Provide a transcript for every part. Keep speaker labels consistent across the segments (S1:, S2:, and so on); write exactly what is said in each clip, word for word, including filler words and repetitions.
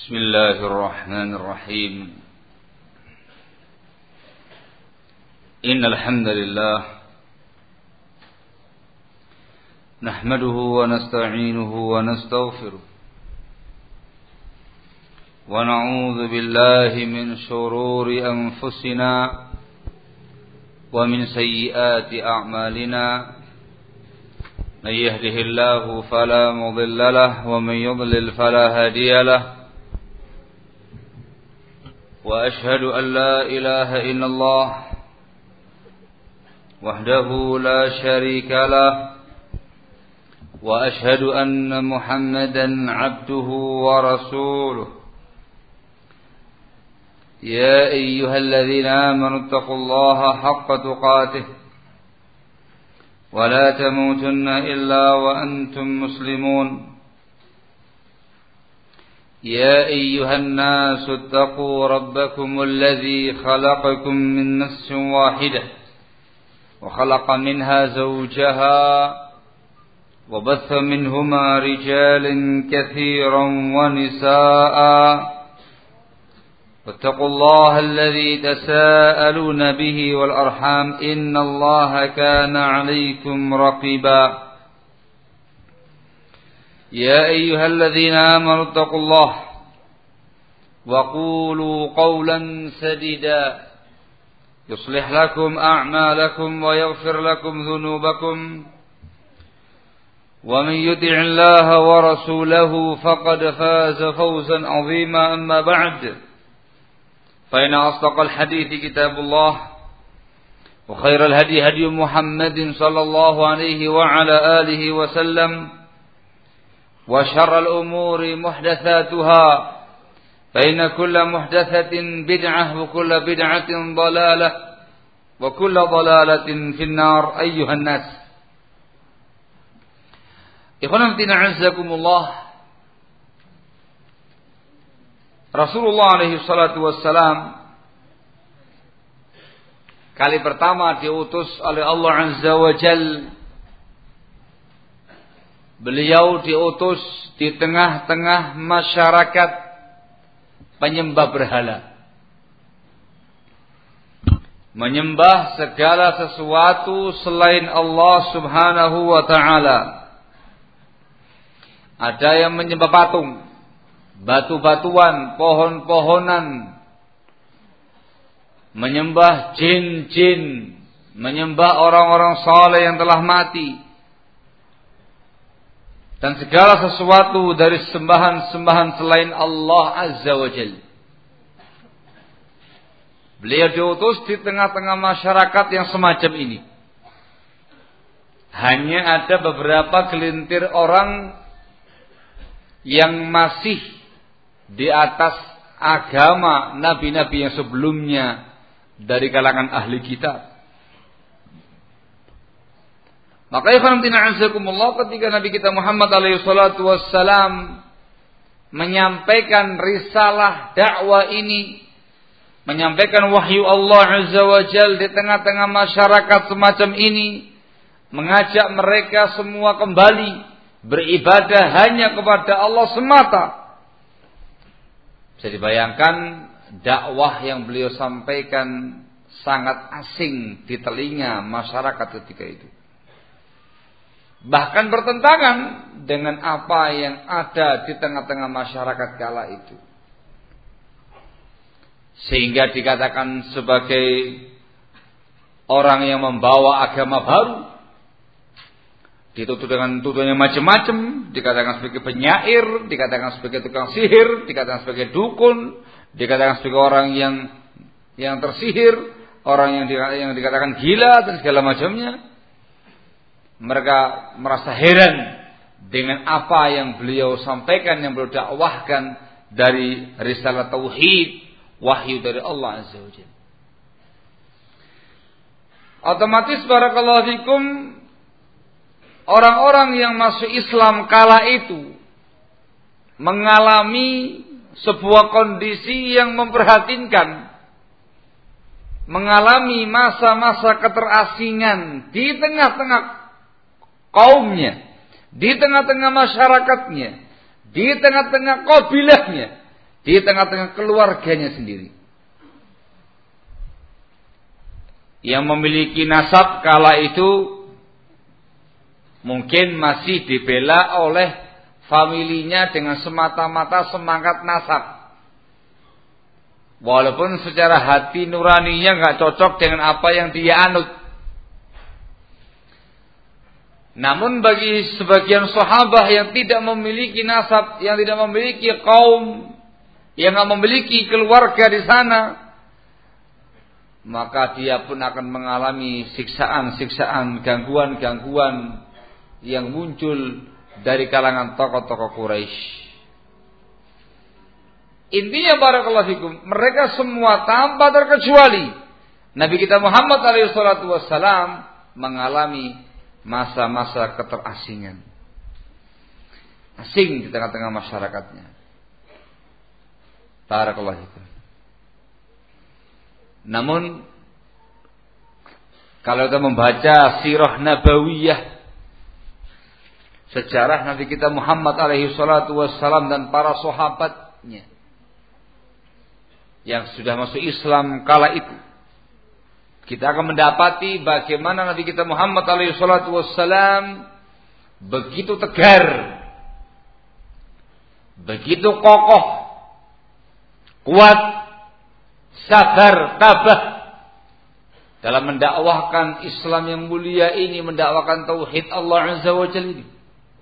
S1: بسم الله الرحمن الرحيم إن الحمد لله نحمده ونستعينه ونستغفره ونعوذ بالله من شرور أنفسنا ومن سيئات أعمالنا من يهده الله فلا مضل له ومن يضلل فلا هادي له وأشهد أن لا إله إلا الله وحده لا شريك له وأشهد أن محمدا عبده ورسوله يا أيها الذين آمنوا اتقوا الله حق تقاته ولا تموتن إلا وأنتم مسلمون يا أيها الناس اتقوا ربكم الذي خلقكم من نفس واحدة وخلق منها زوجها وبث منهما رجالا كثيرا ونساء واتقوا الله الذي تساءلون به والأرحام إن الله كان عليكم رقيبا يا أيها الذين آمنوا اتقوا الله وقولوا قولا سديدا يصلح لكم أعمالكم ويغفر لكم ذنوبكم ومن يطع الله ورسوله فقد فاز فوزا عظيما أما بعد فإن أصدق الحديث كتاب الله وخير الهدي هدي محمد صلى الله عليه وعلى آله وسلم وشر الأمور محدثاتها فإن كل محدثة بدعة وكل بدعة ضلالة وكل ضلالة في النار أيها الناس إخوانا فينا عزكم الله. Rasulullah alaihi salatu wassalam kali pertama diutus oleh Allah Azza wa Jal. Beliau diutus di tengah-tengah masyarakat penyembah berhala, menyembah segala sesuatu selain Allah Subhanahu wa ta'ala. Ada yang menyembah patung, batu-batuan, pohon-pohonan, menyembah jin-jin, menyembah orang-orang saleh yang telah mati, dan segala sesuatu dari sembahan-sembahan selain Allah Azza wa Jalla. Beliau diutus di tengah-tengah masyarakat yang semacam ini. Hanya ada beberapa gelintir orang yang masih di atas agama nabi-nabi yang sebelumnya dari kalangan ahli kitab. Maka ikhwan tina'azakumullah, ketika Nabi kita Muhammad alaihi salatu wassalam menyampaikan risalah dakwah ini, menyampaikan wahyu Allah Azza wa Jal di tengah-tengah masyarakat semacam ini, mengajak mereka semua kembali beribadah hanya kepada Allah semata. Bisa dibayangkan dakwah yang beliau sampaikan sangat asing di telinga masyarakat ketika itu. Bahkan bertentangan dengan apa yang ada di tengah-tengah masyarakat kala itu. Sehingga dikatakan sebagai orang yang membawa agama baru. Dituduh dengan tuduhan yang macam-macam, dikatakan sebagai penyair, dikatakan sebagai tukang sihir, dikatakan sebagai dukun, dikatakan sebagai orang yang yang tersihir, orang yang yang dikatakan gila dan segala macamnya. Mereka merasa heran dengan apa yang beliau sampaikan, yang beliau dakwahkan dari risalah tauhid, wahyu dari Allah Azza wa Jalla. Otomatis barakallahu fikum, orang-orang yang masuk Islam kala itu mengalami sebuah kondisi yang memprihatinkan, mengalami masa-masa keterasingan di tengah-tengah kaumnya, di tengah-tengah masyarakatnya, di tengah-tengah kabilahnya, di tengah-tengah keluarganya sendiri. Yang memiliki nasab kala itu mungkin masih dibela oleh familinya dengan semata-mata semangat nasab. Walaupun secara hati nuraninya nggak cocok dengan apa yang dia anut. Namun bagi sebagian sahabat yang tidak memiliki nasab, yang tidak memiliki kaum, yang nggak memiliki keluarga di sana, maka dia pun akan mengalami siksaan-siksaan, gangguan-gangguan yang muncul dari kalangan tokoh-tokoh Quraisy. Intinya barakallahu fikum, mereka semua tanpa terkecuali Nabi kita Muhammad alaihi salatu wassalam mengalami masa-masa keterasingan. Asing di tengah-tengah masyarakatnya. Barakallahu fikum. Namun kalau kita membaca sirah nabawiyah, sejarah Nabi kita Muhammad alaihi salatu wassalam dan para sahabatnya yang sudah masuk Islam kala itu, kita akan mendapati bagaimana Nabi kita Muhammad alaihi salatu wassalam begitu tegar, begitu kokoh, kuat, sabar, tabah dalam mendakwahkan Islam yang mulia ini, mendakwahkan tauhid Allah Azza wa Jalla ini.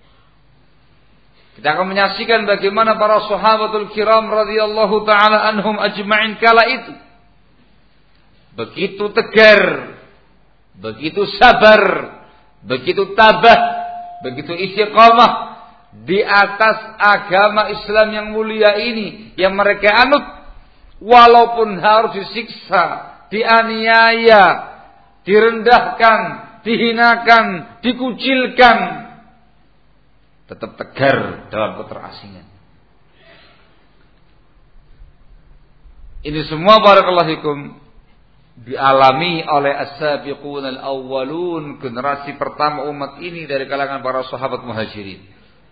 S1: Kita akan menyaksikan bagaimana para sahabatul kiram radhiyallahu taala anhum ajma'in kala itu begitu tegar, begitu sabar, begitu tabah, begitu istiqamah di atas agama Islam yang mulia ini yang mereka anut, walaupun harus disiksa, dianiaya, direndahkan, dihinakan, dikucilkan, tetap tegar dalam keterasingan. Ini semua barakallahu fikum dialami oleh as-sabiqun al-awwalun, generasi pertama umat ini dari kalangan para sahabat muhajirin.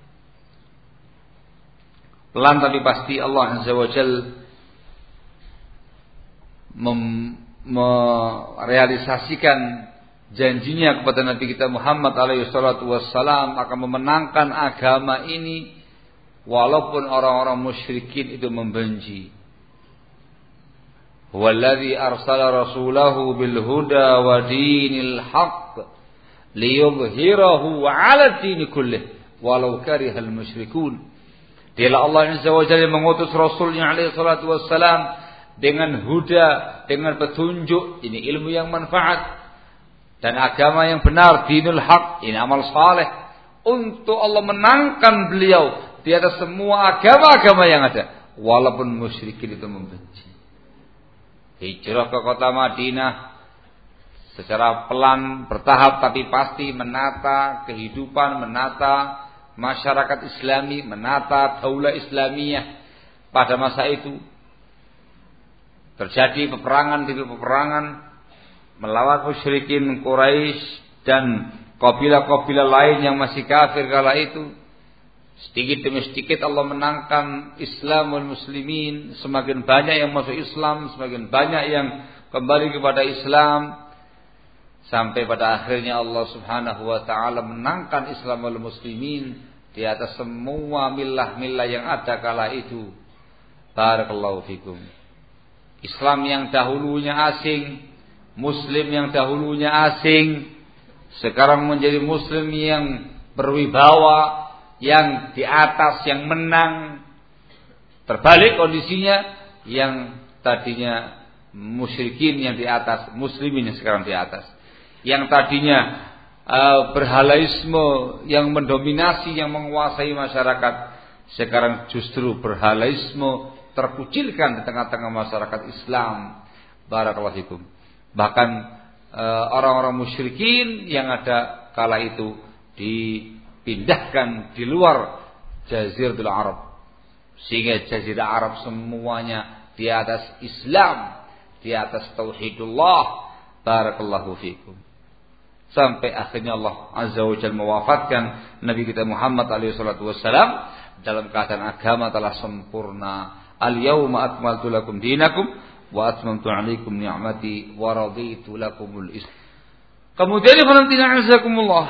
S1: Pelan tapi pasti Allah Azza wa Jalla merealisasikan janjinya kepada Nabi kita Muhammad alaihi salatu wassalam akan memenangkan agama ini walaupun orang-orang musyrikin itu membenci. Huwallazi arsala rasulahu bil huda wa dinil haqq liyudhhirahu 'ala dini kullih walau karihal musyrikun. Dialah Allah Azza wa Jalla mengutus Rasulnya alaihi salatu wassalam dengan huda, dengan petunjuk, ini ilmu yang manfaat, dan agama yang benar, dinul haq, ini amal saleh, untuk Allah menangkan beliau di atas semua agama-agama yang ada, walaupun musyrikin itu membenci. Hijrah ke kota Madinah secara pelan, bertahap tapi pasti, menata kehidupan, menata masyarakat Islami, menata daulah Islamiyah. Pada masa itu terjadi peperangan demi peperangan melawan musyrikin Quraisy dan kabilah-kabilah lain yang masih kafir kala itu. Sedikit demi sedikit Allah menangkan Islam wal muslimin. Semakin banyak yang masuk Islam, semakin banyak yang kembali kepada Islam, sampai pada akhirnya Allah Subhanahu wa taala menangkan Islam wal muslimin di atas semua milah-milah yang ada kala itu. Barakallahu fikum. Islam yang dahulunya asing, Muslim yang dahulunya asing, sekarang menjadi Muslim yang berwibawa, yang di atas, yang menang. Terbalik kondisinya, yang tadinya musyrikin yang di atas, muslimin yang sekarang di atas. Yang tadinya uh, berhalaisme yang mendominasi, yang menguasai masyarakat, sekarang justru berhalaisme terkucilkan di tengah-tengah masyarakat Islam. Barakallahu fikum. Bahkan e, orang-orang musyrikin yang ada kala itu dipindahkan di luar Jaziratul Arab, sehingga Jazirah Arab semuanya di atas Islam, di atas tauhidullah. Barakallahu fikum. Sampai akhirnya Allah Azza wa Jalla mewafatkan Nabi kita Muhammad alaihi salatu wassalam dalam keadaan agama telah sempurna, al-yauma akmaltu lakum dinakum wa atmamtu 'alaikum ni'mati wa raditu lakumul Islam. Kemudian ikhwanuddin azakumullah,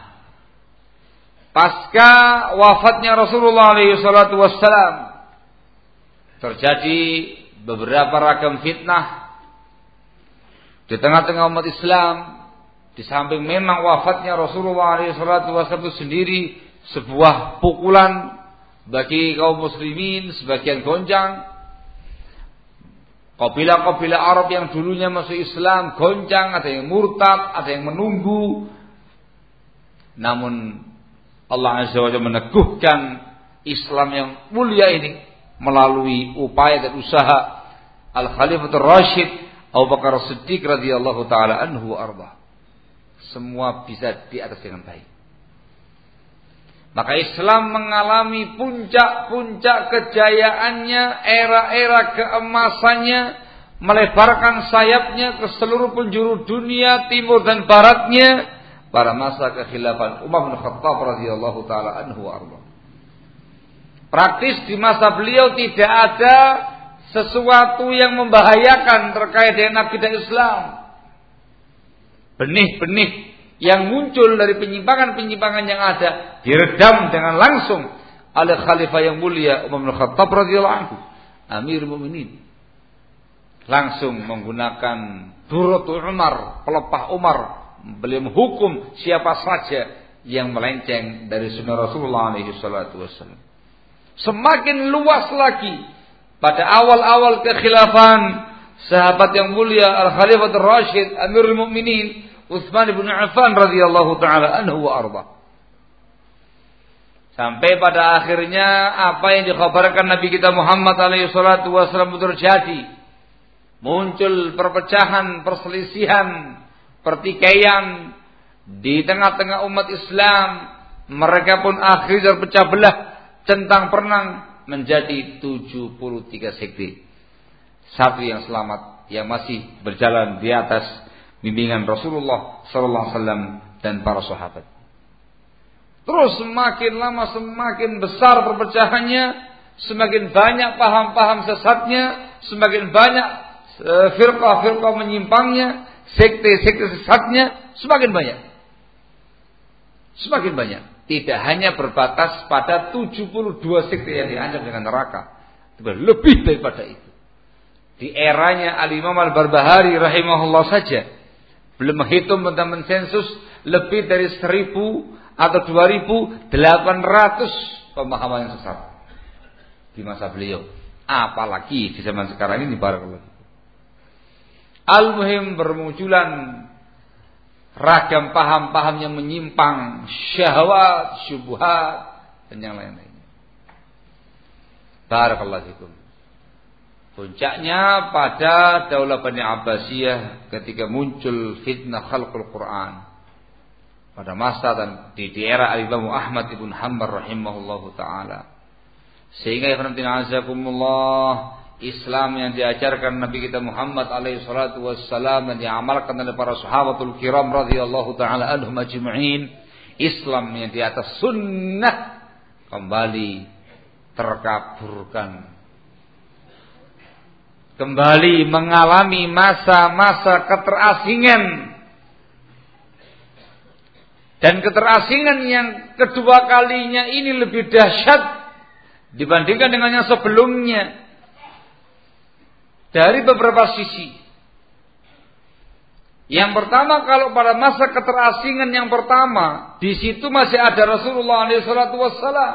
S1: pasca wafatnya Rasulullah alaihi salatu wassalam terjadi beberapa ragam fitnah di tengah-tengah umat Islam. Di samping memang wafatnya Rasulullah alaihi salatu wassalam itu sendiri sebuah pukulan bagi kaum muslimin, sebagian goncang. Kabilah-kabilah Arab yang dulunya masuk Islam goncang, ada yang murtad, ada yang menunggu. Namun Allah Azza wa Jalla meneguhkan Islam yang mulia ini melalui upaya dan usaha Al-Khalifatul Rasyid Abu Bakar As-Siddiq radhiyallahu taala anhu wa arda. Semua bisa di atas dengan baik. Maka Islam mengalami puncak-puncak kejayaannya, era-era keemasannya, melebarkan sayapnya ke seluruh penjuru dunia, timur dan baratnya, pada masa kekhilafan Umar bin Khattab radhiyallahu taala anhu arba. Praktis di masa beliau tidak ada sesuatu yang membahayakan terkait dengan akidah Islam. Benih-benih yang muncul dari penyimpangan-penyimpangan yang ada diredam dengan langsung oleh khalifah yang mulia Umar bin Khattab radhiyallahu anhu, Amirul Mukminin. Langsung menggunakan Duratul Umar, pelepah Umar, beliau menghukum siapa saja yang melenceng dari sunnah Rasulullah alaihi salatu wassalam. Semakin luas lagi pada awal-awal kekhilafan sahabat yang mulia Al-Khalifatul Rasyid Amirul Mukminin Utsman bin Affan radhiyallahu taala anhu wa arda. Sampai pada akhirnya apa yang dikhabarkan Nabi kita Muhammad alaihi salatu wasallam terjadi. Muncul perpecahan, perselisihan, pertikaian di tengah-tengah umat Islam. Mereka pun akhirnya terpecah belah, centang perenang menjadi tujuh puluh tiga sekte. Satu yang selamat yang masih berjalan di atas bimbingan Rasulullah sallallahu alaihi wasallam dan para sahabat. Terus semakin lama semakin besar perpecahannya, semakin banyak paham-paham sesatnya, semakin banyak firqah-firqah menyimpangnya, sekte-sekte sesatnya semakin banyak. Semakin banyak. Tidak hanya berbatas pada tujuh puluh dua sekte yang diancam dengan neraka. Lebih daripada itu. Di eranya Al-Imam Al-Barbahari rahimahullah saja belum menghitung tentang mensensus lebih dari seribu atau dua ribu delapan ratus pemahaman yang sesat di masa beliau. Apalagi di zaman sekarang ini barakallahu. Al-muhim bermunculan ragam paham-paham yang menyimpang, syahwat, syubhat dan yang lain-lainnya. Barakallahu fikum. Puncaknya pada Daulah Bani Abbasiyah ketika muncul fitnah khalqul Quran. Pada masa dan di, di era Al-Imam Ahmad ibn Hanbal rahimahullahu ta'ala. Sehingga ikhwanatina azakumullah, Islam yang diajarkan Nabi kita Muhammad alaihi salatu wassalam dan diamalkan oleh para sahabatul kiram radhiyallahu ta'ala anhum ajma'in. Islam yang di atas sunnah kembali terkaburkan. Kembali mengalami masa-masa keterasingan. Dan keterasingan yang kedua kalinya ini lebih dahsyat dibandingkan dengan yang sebelumnya. Dari beberapa sisi. Yang pertama, kalau pada masa keterasingan yang pertama, di situ masih ada Rasulullah alaihi salatu wassalam.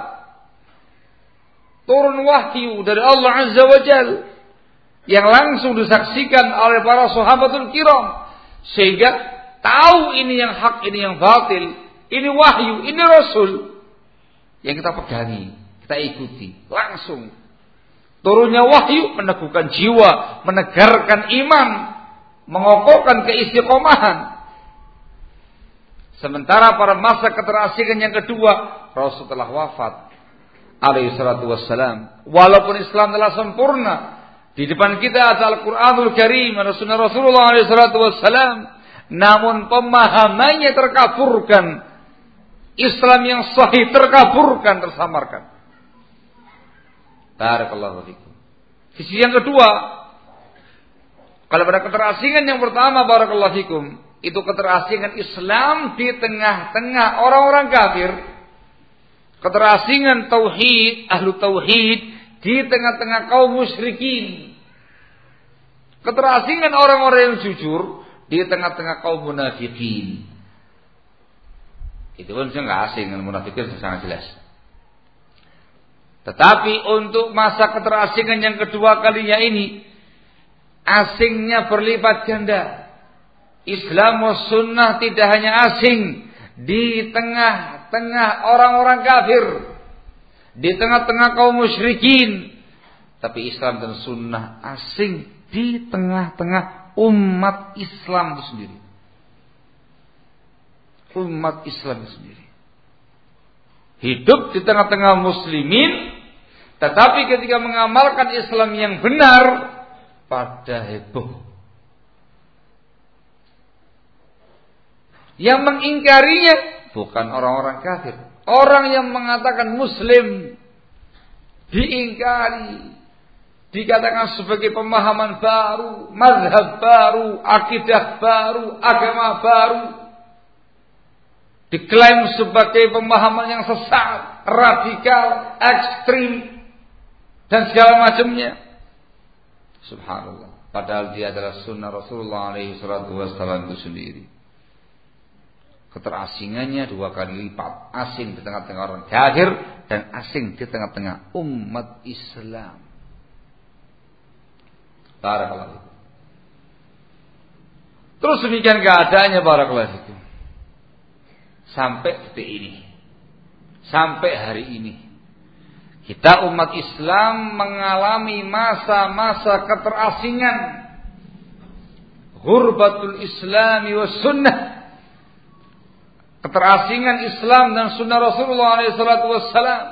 S1: Turun wahyu dari Allah Azza wa Jalla yang langsung disaksikan oleh para sahabatul kiram, sehingga tahu ini yang hak, ini yang batil, ini wahyu, ini rasul yang kita pegangi, kita ikuti langsung. Turunnya wahyu meneguhkan jiwa, menegarkan iman, mengokohkan keistiqomahan. Sementara pada masa keterasingan yang kedua, Rasul telah wafat alaihi salatu wassalam. Walaupun Islam telah sempurna, di depan kita ada Al-Quranul Karim, ada sunnah Rasulullah alaihi salatu wassalam, namun pemahamannya terkaburkan. Islam yang sahih terkaburkan, tersamarkan. Barakallahu fikum. Sisi yang kedua, kalau pada keterasingan yang pertama barakallahu fikum, itu keterasingan Islam di tengah-tengah orang-orang kafir. Keterasingan tauhid, ahlu tauhid di tengah-tengah kaum musyrikin. Keterasingan orang-orang yang jujur di tengah-tengah kaum munafikin. Itu pun nggak asing dengan munafikin, sangat jelas. Tetapi untuk masa keterasingan yang kedua kalinya ini, asingnya berlipat ganda. Islam wa sunnah tidak hanya asing di tengah-tengah orang-orang kafir, di tengah-tengah kaum musyrikin, tapi Islam dan sunnah asing di tengah-tengah umat Islam itu sendiri. Umat Islam itu sendiri. Hidup di tengah-tengah muslimin, tetapi ketika mengamalkan Islam yang benar, pada heboh. Yang mengingkarinya bukan orang-orang kafir. Orang yang mengatakan muslim diingkari, dikatakan sebagai pemahaman baru, mazhab baru, akidah baru, agama baru. Diklaim sebagai pemahaman yang sesat, radikal, ekstrim, dan segala macamnya. Subhanallah. Padahal dia adalah sunnah Rasulullah alaihi salatu wassalam itu sendiri. Keterasingannya dua kali lipat. Asing di tengah-tengah orang kafir dan asing di tengah-tengah umat Islam. Barakallahu. Terus demikian keadaannya barakallahu fikum. Sampai detik ini, sampai hari ini, kita umat Islam mengalami masa-masa keterasingan, ghurbatul Islami was sunnah, keterasingan Islam dan sunnah Rasulullah alaihi salatu wassalam.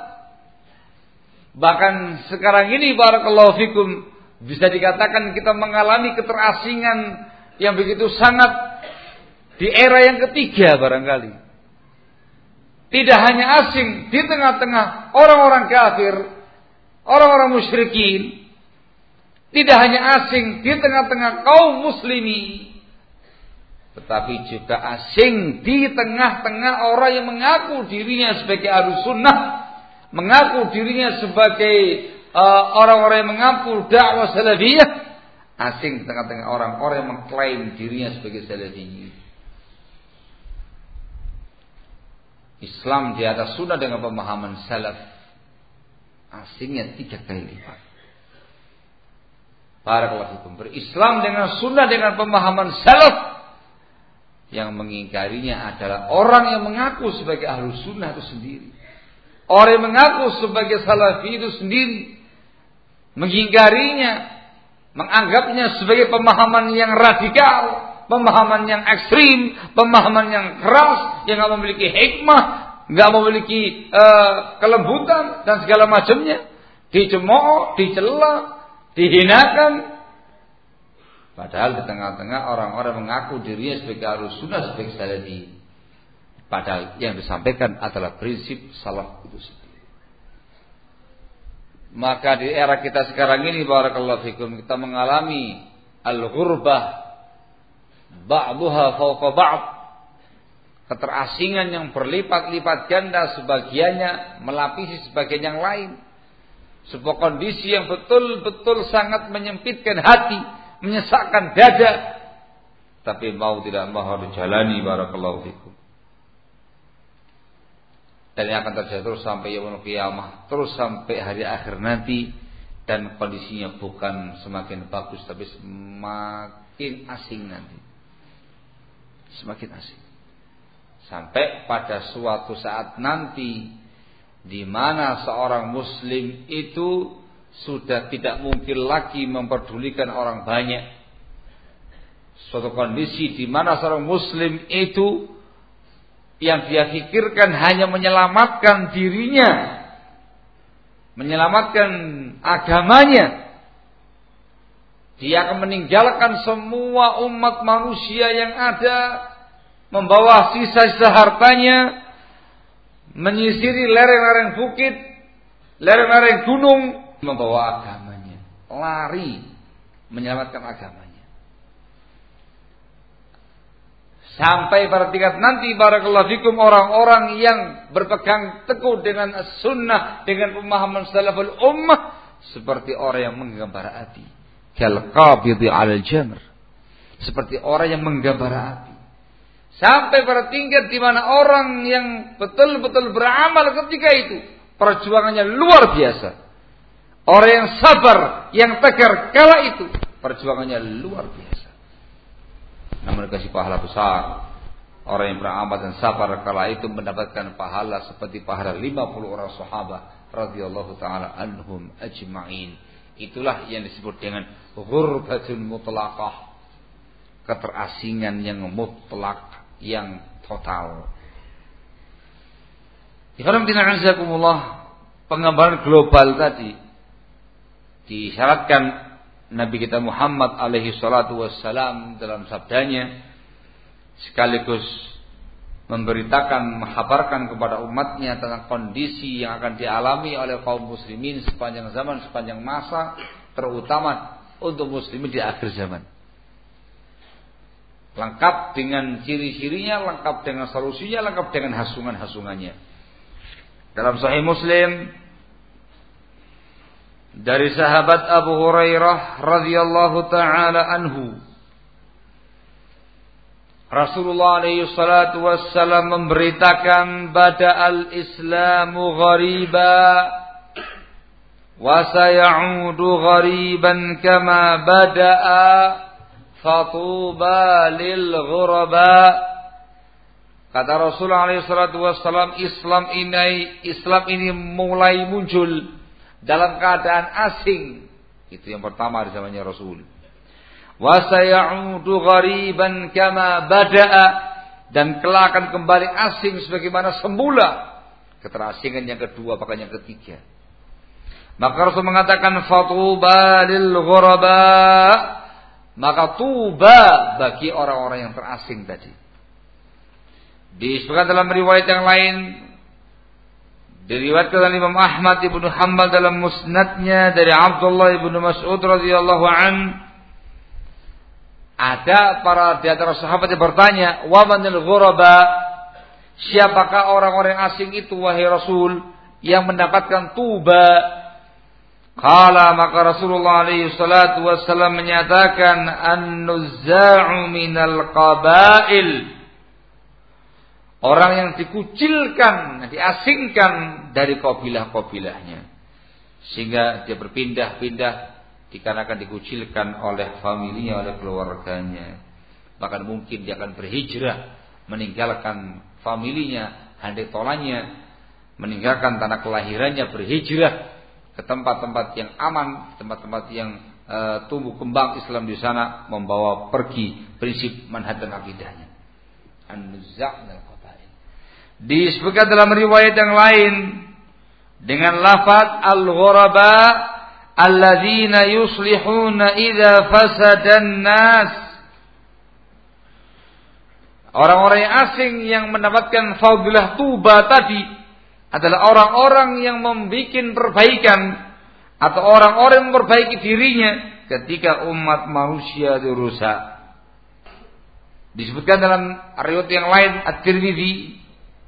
S1: Bahkan sekarang ini barakallahu fikum, bisa dikatakan kita mengalami keterasingan yang begitu sangat di era yang ketiga barangkali. Tidak hanya asing di tengah-tengah orang-orang kafir, orang-orang musyrikin. Tidak hanya asing di tengah-tengah kaum muslimin, tetapi juga asing di tengah-tengah orang yang mengaku dirinya sebagai ahlus sunnah, mengaku dirinya sebagai uh, orang-orang yang mengaku dakwah salafiyah, asing di tengah-tengah orang-orang yang mengklaim dirinya sebagai salafi. Islam di atas sunnah dengan pemahaman salaf, asingnya tiga kali lipat. Barakallahu fikum. Berislam dengan sunnah dengan pemahaman salaf, yang mengingkarinya adalah orang yang mengaku sebagai ahlus sunnah itu sendiri. Orang yang mengaku sebagai salafi itu sendiri mengingkarinya, menganggapnya sebagai pemahaman yang radikal, pemahaman yang ekstrim, pemahaman yang keras, yang tidak memiliki hikmah, tidak memiliki uh, kelembutan dan segala macamnya, dicemooh, dicela, dihinakan. Padahal di tengah-tengah orang-orang mengaku dirinya sebagai ahlus sunnah, sebagai salafi. Padahal yang disampaikan adalah prinsip salaf itu sendiri. Maka di era kita sekarang ini barakallahu fikum, kita mengalami al-ghurbah ba'duha fawqa ba'd, keterasingan yang berlipat-lipat ganda, sebagiannya melapisi sebagian yang lain. Sebuah kondisi yang betul-betul sangat menyempitkan hati, menyesakkan dada, tapi mau tidak mau harus dijalani barakallahu fikum. Dan yang akan terjadi terus sampai yaumul qiyamah, terus sampai hari akhir nanti, dan kondisinya bukan semakin bagus tapi semakin asing nanti. Semakin asing. Sampai pada suatu saat nanti, di mana seorang muslim itu sudah tidak mungkin lagi memperdulikan orang banyak. Suatu kondisi di mana seorang muslim itu yang dia pikirkan hanya menyelamatkan dirinya, menyelamatkan agamanya. Dia akan meninggalkan semua umat manusia yang ada, membawa sisa-sisa hartanya, menyisiri lereng-lereng bukit, lereng-lereng gunung, membawa agamanya. lari menyelamatkan agamanya. Sampai pada tingkat nanti barakallahu fikum orang-orang yang berpegang teguh dengan sunnah, dengan pemahaman salaful ummah, seperti orang yang menggembara api. Kal qabidhi 'alal jamr. Seperti orang yang menggembara api. Sampai pada tingkat di mana orang yang betul-betul beramal ketika itu perjuangannya luar biasa. Orang yang sabar, yang tegar kala itu perjuangannya luar biasa. Namun dikasih pahala besar. Orang yang beramal dan sabar kala itu mendapatkan pahala seperti pahala lima puluh orang sahabat radhiyallahu taala anhum ajma'in. Itulah yang disebut dengan ghurbatun mutlaqah. Keterasingan yang mutlak, yang total. Pengembangan global tadi disyaratkan Nabi kita Muhammad alaihi salatu wassalam dalam sabdanya, sekaligus memberitakan, menghabarkan kepada umatnya tentang kondisi yang akan dialami oleh kaum muslimin sepanjang zaman, sepanjang masa, terutama untuk muslimin di akhir zaman. Lengkap dengan ciri-cirinya, lengkap dengan solusinya, lengkap dengan hasungan-hasungannya. Dalam Sahih Muslim dari sahabat Abu Hurairah radhiyallahu taala anhu, Rasulullah alaihi salatu wassalam memberitakan bada al-islamu ghariba wa sayaudu ghariban kama bada'a fatuba lil ghuraba. Kata Rasulullah alaihi salatu wassalam, Islam ini Islam ini mulai muncul dalam keadaan asing. Itu yang pertama di zamannya Rasul. Wa sayaudu ghariban kama bada'a, dan kelak akan kembali asing sebagaimana semula. Keterasingan yang kedua, bahkan yang ketiga. Maka Rasul mengatakan fatuba lil ghuraba, maka tuba bagi orang-orang yang terasing tadi. Disebutkan dalam riwayat yang lain, diriwayatkan oleh Imam Ahmad ibnu Hanbal dalam musnadnya dari Abdullah ibnu Mas'ud radhiyallahu an, ada para di antara sahabat yang bertanya, wa manil ghuraba, siapakah orang-orang asing itu wahai Rasul yang mendapatkan tuba? Qala, maka Rasulullah alaihi salatu wassalam menyatakan, an-nuzza'u minal qabail, orang yang dikucilkan, diasingkan dari kabilah-kabilahnya, sehingga dia berpindah-pindah dikarenakan dikucilkan oleh familinya, oleh keluarganya. Bahkan mungkin dia akan berhijrah, meninggalkan familinya, handai tolannya, meninggalkan tanah kelahirannya, berhijrah ke tempat-tempat yang aman, tempat-tempat yang uh, tumbuh kembang Islam di sana, membawa pergi prinsip manhaj dan akidahnya. An-nuzza' minal qabail. Disebutkan dalam riwayat yang lain dengan lafaz al-ghuraba alladzina yuslihuna idza fasadan nas, orang-orang yang asing yang mendapatkan fadilah tuba tadi adalah orang-orang yang membuat perbaikan atau orang-orang yang memperbaiki dirinya ketika umat manusia dirusak. Disebutkan dalam riwayat yang lain At-Tirmidzi,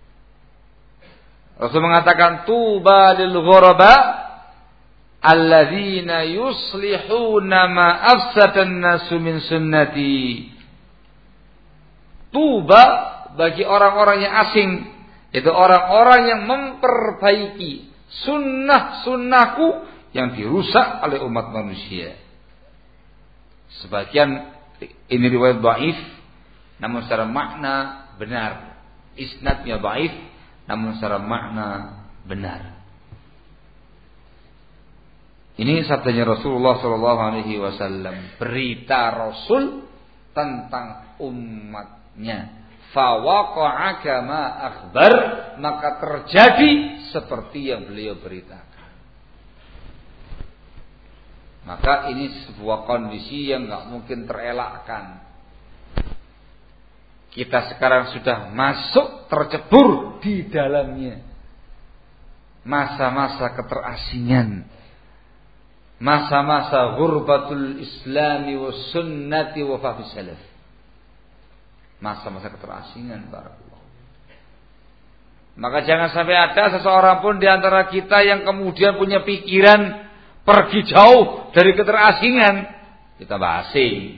S1: Rasul mengatakan tuba lil ghuraba alladzina yuslihuna ma afsadan nasu min sunnati. Tuba bagi orang-orang yang asing, itu orang-orang yang memperbaiki sunnah-sunnahku yang dirusak oleh umat manusia. Sebagian ini riwayat dhaif, namun secara makna benar. Isnadnya dhaif, namun secara makna benar. Ini sabdanya Rasulullah sallallahu alaihi wasallam, berita Rasul tentang umatnya. Fawaqa'a kama akhbar, maka terjadi seperti yang beliau beritakan. Maka ini sebuah kondisi yang enggak mungkin terelakkan. Kita sekarang sudah masuk, tercebur di dalamnya. Masa-masa keterasingan, masa-masa ghurbatul islami wa sunnati wa fahmi salaf. Masa-masa keterasingan barakallahu. Maka jangan sampai ada seseorang pun di antara kita yang kemudian punya pikiran pergi jauh dari keterasingan. Kita asing.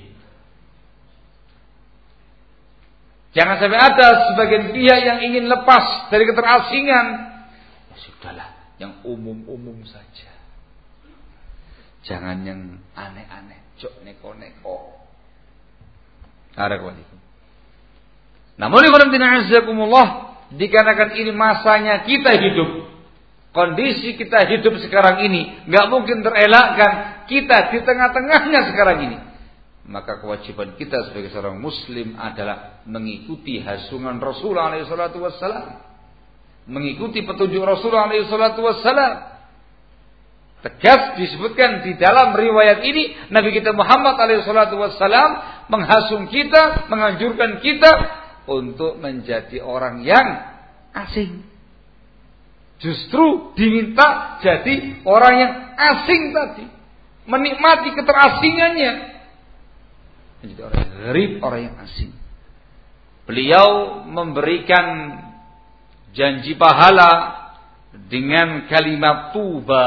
S1: Jangan sampai ada sebagian pihak yang ingin lepas dari keterasingan. Ya sudahlah, yang umum-umum saja. Jangan yang aneh-aneh, jok neko-neko. Assalamualaikum. Namun ikhwanakumullah, dikarenakan ini masanya kita hidup, kondisi kita hidup sekarang ini, nggak mungkin terelakkan kita di tengah-tengahnya sekarang ini. Maka kewajiban kita sebagai seorang muslim adalah mengikuti hasungan Rasulullah alaihi salatu wassalam, mengikuti petunjuk Rasulullah alaihi salatu wassalam. Tegas disebutkan di dalam riwayat ini, Nabi kita Muhammad alaihi salatu wassalam menghasung kita, menganjurkan kita untuk menjadi orang yang asing. Justru diminta jadi orang yang asing tadi, menikmati keterasingannya, menjadi orang yang gharib, orang yang asing. Beliau memberikan janji pahala dengan kalimat tuba.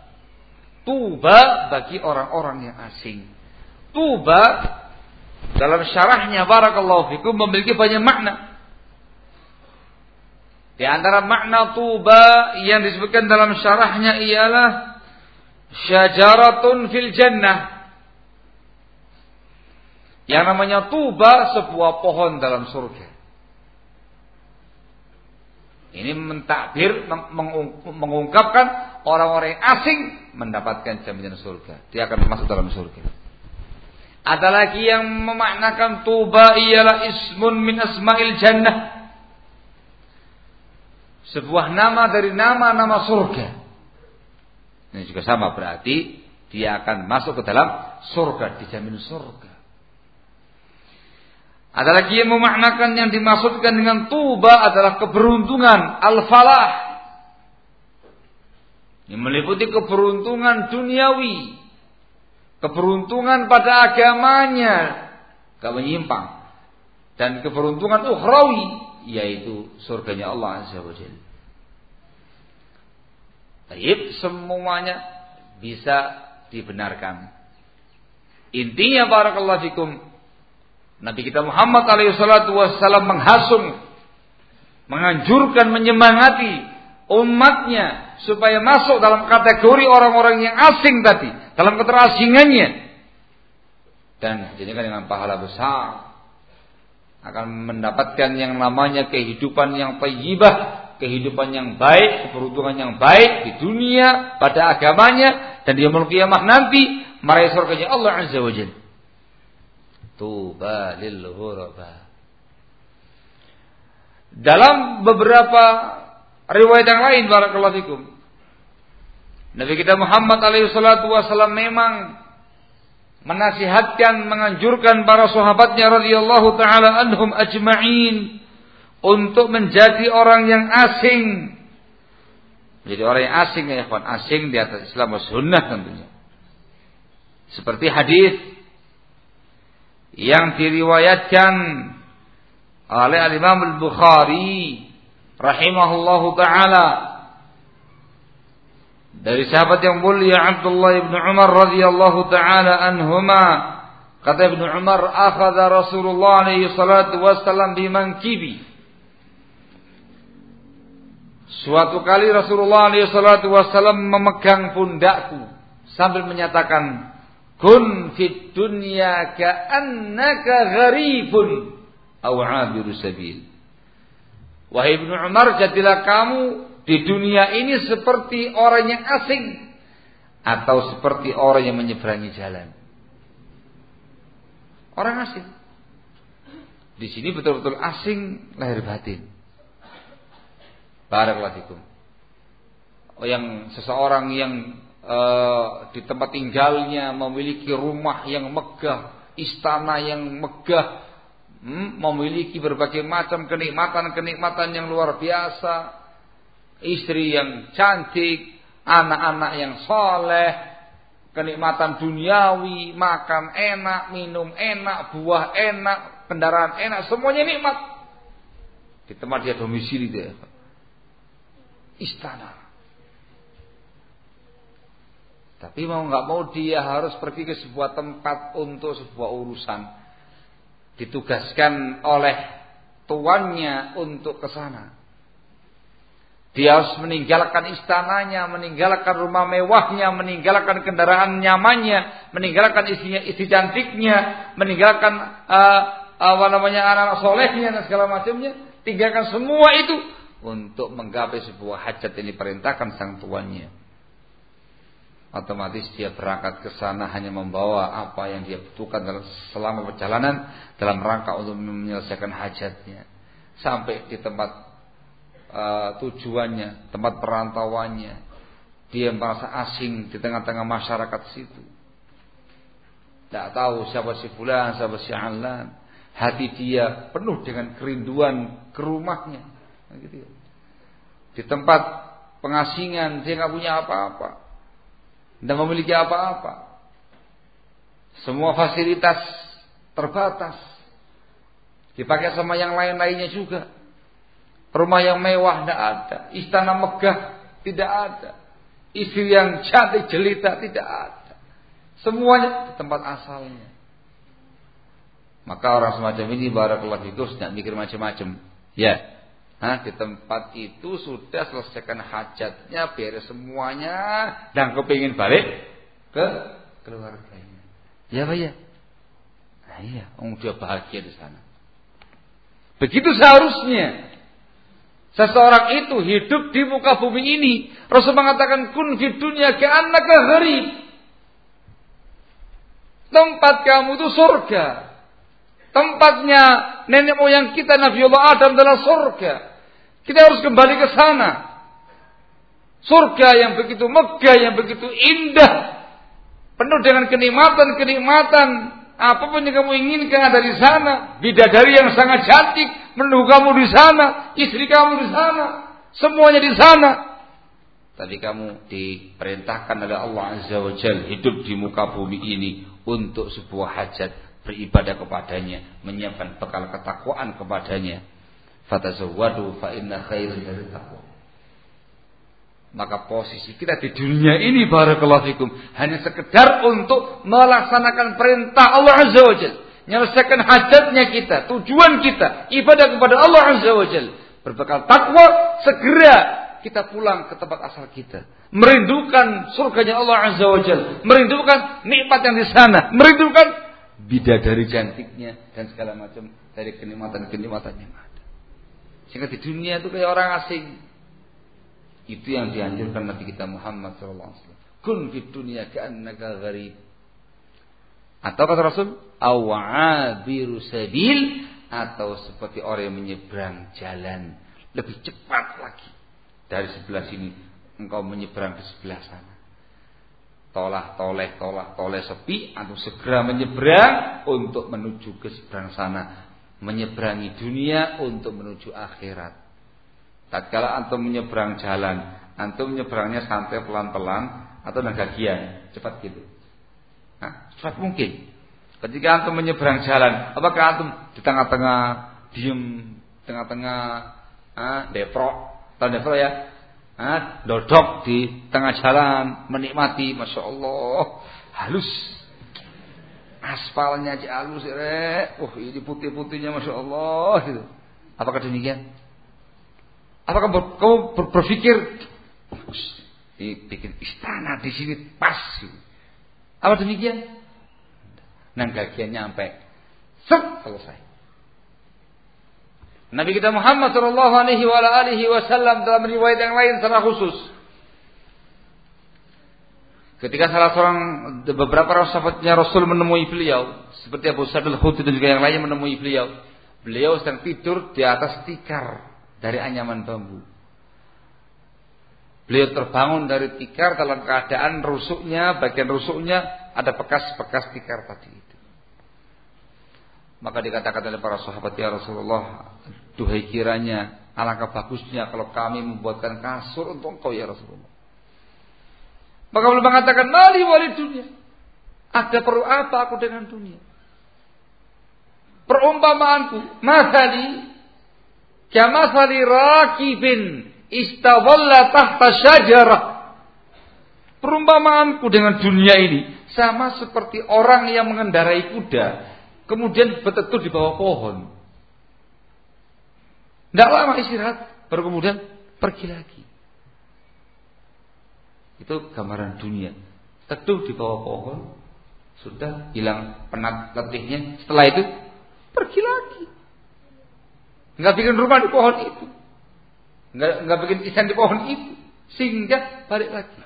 S1: Tuba bagi orang-orang yang asing. Tuba dalam syarahnya barakallahu fikum memiliki banyak makna. Di antara makna tuba yang disebutkan dalam syarahnya ialah syajaratun fil jannah. Yang namanya tuba sebuah pohon dalam surga. Ini mentakbir, mengungkapkan orang-orang yang asing mendapatkan jaminan surga. Dia akan masuk dalam surga. Ada lagi yang memaknakan tuba ialah ismun min asma'il jannah. Sebuah nama dari nama-nama surga. Ini juga sama, berarti dia akan masuk ke dalam surga, dijamin surga. Ada lagi yang memaknakan yang dimaksudkan dengan tuba adalah keberuntungan, al-falah. Yang meliputi keberuntungan duniawi, keberuntungan pada agamanya, gak menyimpang, dan keberuntungan ukhrawi, yaitu surganya Allah Azza wa Jalla. Baik, semuanya bisa dibenarkan. Intinya barakallahu fikum, Nabi kita Muhammad alaihi salatu wassalam menghasung, menganjurkan, menyemangati umatnya supaya masuk dalam kategori orang-orang yang asing tadi, dalam keterasingannya, dan dijadikan dengan pahala besar, akan mendapatkan yang namanya kehidupan yang thayyibah, kehidupan yang baik, keberuntungan yang baik di dunia, pada agamanya, dan di yaumul qiyamah nanti meraih surganya Allah Azza wa Jalla. Tuba lil ghuraba. Dalam beberapa riwayat yang lain barakallahu fikum, Nabi kita Muhammad alaihi salatu wasallam memang menasihatkan, menganjurkan para sahabatnya radhiyallahu taala anhum ajma'in untuk menjadi orang yang asing. Menjadi orang yang asing ya ikhwan, asing di atas Islam dan sunnah tentunya. Seperti hadis yang diriwayatkan oleh Al-Imam Al-Bukhari rahimahullahu ta'ala dari sahabat yang mulia Abdullah ibn Umar radhiyallahu ta'ala anhuma. Kata Ibn Umar, akhadha Rasulullah alaihi salatu wassalam bimankibi. Suatu kali Rasulullah alaihi salatu wassalam memegang pundakku sambil menyatakan, kun fid dunya ka'annaka gharibun aw 'abiru sabil. Wahai Ibnu Umar, jadilah kamu di dunia ini seperti orang yang asing atau seperti orang yang menyeberangi jalan. Orang asing. Di sini betul-betul asing lahir batin. Barakallahu fikum. Yang seseorang yang Uh, di tempat tinggalnya memiliki rumah yang megah, istana yang megah, hmm, memiliki berbagai macam kenikmatan-kenikmatan yang luar biasa, istri yang cantik, anak-anak yang soleh, kenikmatan duniawi, makan enak, minum enak, buah enak, kendaraan enak, semuanya nikmat. Di tempat dia domisili dia. Istana. Tapi mau nggak mau dia harus pergi ke sebuah tempat untuk sebuah urusan. Ditugaskan oleh tuannya untuk ke sana. Dia harus meninggalkan istananya, meninggalkan rumah mewahnya, meninggalkan kendaraan nyamannya, meninggalkan istrinya, istri cantiknya, meninggalkan uh, apa namanya anak-anak solehnya dan segala macamnya, tinggalkan semua itu untuk menggapai sebuah hajat yang diperintahkan sang tuannya. Otomatis dia berangkat ke sana hanya membawa apa yang dia butuhkan dalam selama perjalanan dalam rangka untuk menyelesaikan hajatnya. Sampai di tempat Uh, tujuannya, tempat perantauannya, dia merasa asing di tengah-tengah masyarakat situ. Tidak tahu siapa si fulan, siapa si alan. Hati dia penuh dengan kerinduan ke rumahnya. Gitu. Di tempat pengasingan dia nggak punya apa-apa, tidak memiliki apa-apa. Semua fasilitas terbatas, dipakai sama yang lain-lainnya juga. Rumah yang mewah tidak ada, istana megah tidak ada, istri yang cantik jelita tidak ada. Semuanya di tempat asalnya. Maka orang semacam ini barakallahu fikum tidak mikir macam-macam. Ya, nah, di tempat itu sudah selesaikan hajatnya, beres semuanya, dan kepingin balik ke keluarganya. Ya, Pak ya. Nah, iya, orang dia bahagia di sana. Begitu seharusnya. Seseorang itu hidup di muka bumi ini. Rasul mengatakan kun fid dunya ka'annaka gharib. Tempat kamu itu surga. Tempatnya nenek moyang kita Nabiullah Adam adalah surga. Kita harus kembali ke sana. Surga yang begitu megah, yang begitu indah, penuh dengan kenikmatan-kenikmatan. Apapun yang kamu inginkan ada di sana. Bidadari yang sangat cantik menunggu kamu di sana, istri kamu di sana, semuanya di sana. Tapi kamu diperintahkan oleh Allah Azza wa Jalla hidup di muka bumi ini untuk sebuah hajat, beribadah kepadanya, menyiapkan bekal ketakwaan kepadanya. Fatazawwadu fa inna khairal zadi taqwa. Maka posisi kita di dunia ini barakallahu fikum hanya sekedar untuk melaksanakan perintah Allah Azza wa Jalla, menyelesaikan hajatnya kita, tujuan kita ibadah kepada Allah Azza wa Jalla. Berbekal takwa segera kita pulang ke tempat asal kita, merindukan surganya Allah Azza wa Jalla, merindukan nikmat yang di sana, merindukan bidadari cantiknya dan segala macam dari kenikmatan-kenikmatan yang ada. Sehingga di dunia itu kayak orang asing. Itu yang dianjurkan Nabi kita Muhammad sallallahu alaihi wasallam. Kun fid dunya ka'annaka gharib. Atau kata Rasul, awabiru sabil, atau seperti orang yang menyeberang jalan, lebih cepat lagi dari sebelah sini engkau menyeberang ke sebelah sana. Tolah toleh tolah toleh sepi, atau segera menyeberang untuk menuju ke seberang sana, menyeberangi dunia untuk menuju akhirat. Tatkala antum menyeberang jalan, antum menyeberangnya santai pelan-pelan atau nagagian, cepat gitu. Nah, cepat mungkin. Ketika antum menyeberang jalan, apakah antum di tengah-tengah diem, tengah-tengah ah, deprok, tahu deprok ya? Ah, dodok di tengah jalan, menikmati, masya Allah, halus. Aspalnya aja halus, re. Oh, ini putih-putihnya masya Allah, gitu. Apakah demikian? Apakah kamu berpikir bikin istana di sini pas? Apa demikian? Nah, gagian nyampe, sep, selesai. Nabi kita Muhammad Shallallahu Alaihi Wasallam dalam riwayat yang lain secara khusus, ketika salah seorang beberapa orang sahabatnya Rasul menemui beliau, seperti Abu Sa'id Al-Khudri dan juga yang lainnya menemui beliau, beliau sedang tidur di atas tikar dari anyaman bambu. Beliau terbangun dari tikar dalam keadaan rusuknya, bagian rusuknya ada bekas-bekas tikar tadi itu. Maka dikatakan oleh para sahabat, ya Rasulullah, duhai kiranya alangkah bagusnya kalau kami membuatkan kasur untuk engkau ya Rasulullah. Maka beliau mengatakan, mali wali dunia. Ada perlu apa aku dengan dunia? Perumpamaanku, masali, kamasali rakibin istawalla tahta syajarah. Perumpamaanku dengan dunia ini sama seperti orang yang mengendarai kuda, kemudian berteduh di bawah pohon. Tidak lama istirahat, baru kemudian pergi lagi. Itu gambaran dunia. Teduh di bawah pohon, sudah hilang penat letihnya. Setelah itu pergi lagi. Enggak bikin rumah di pohon itu, enggak enggak bikin isan di pohon itu, sehingga balik lagi.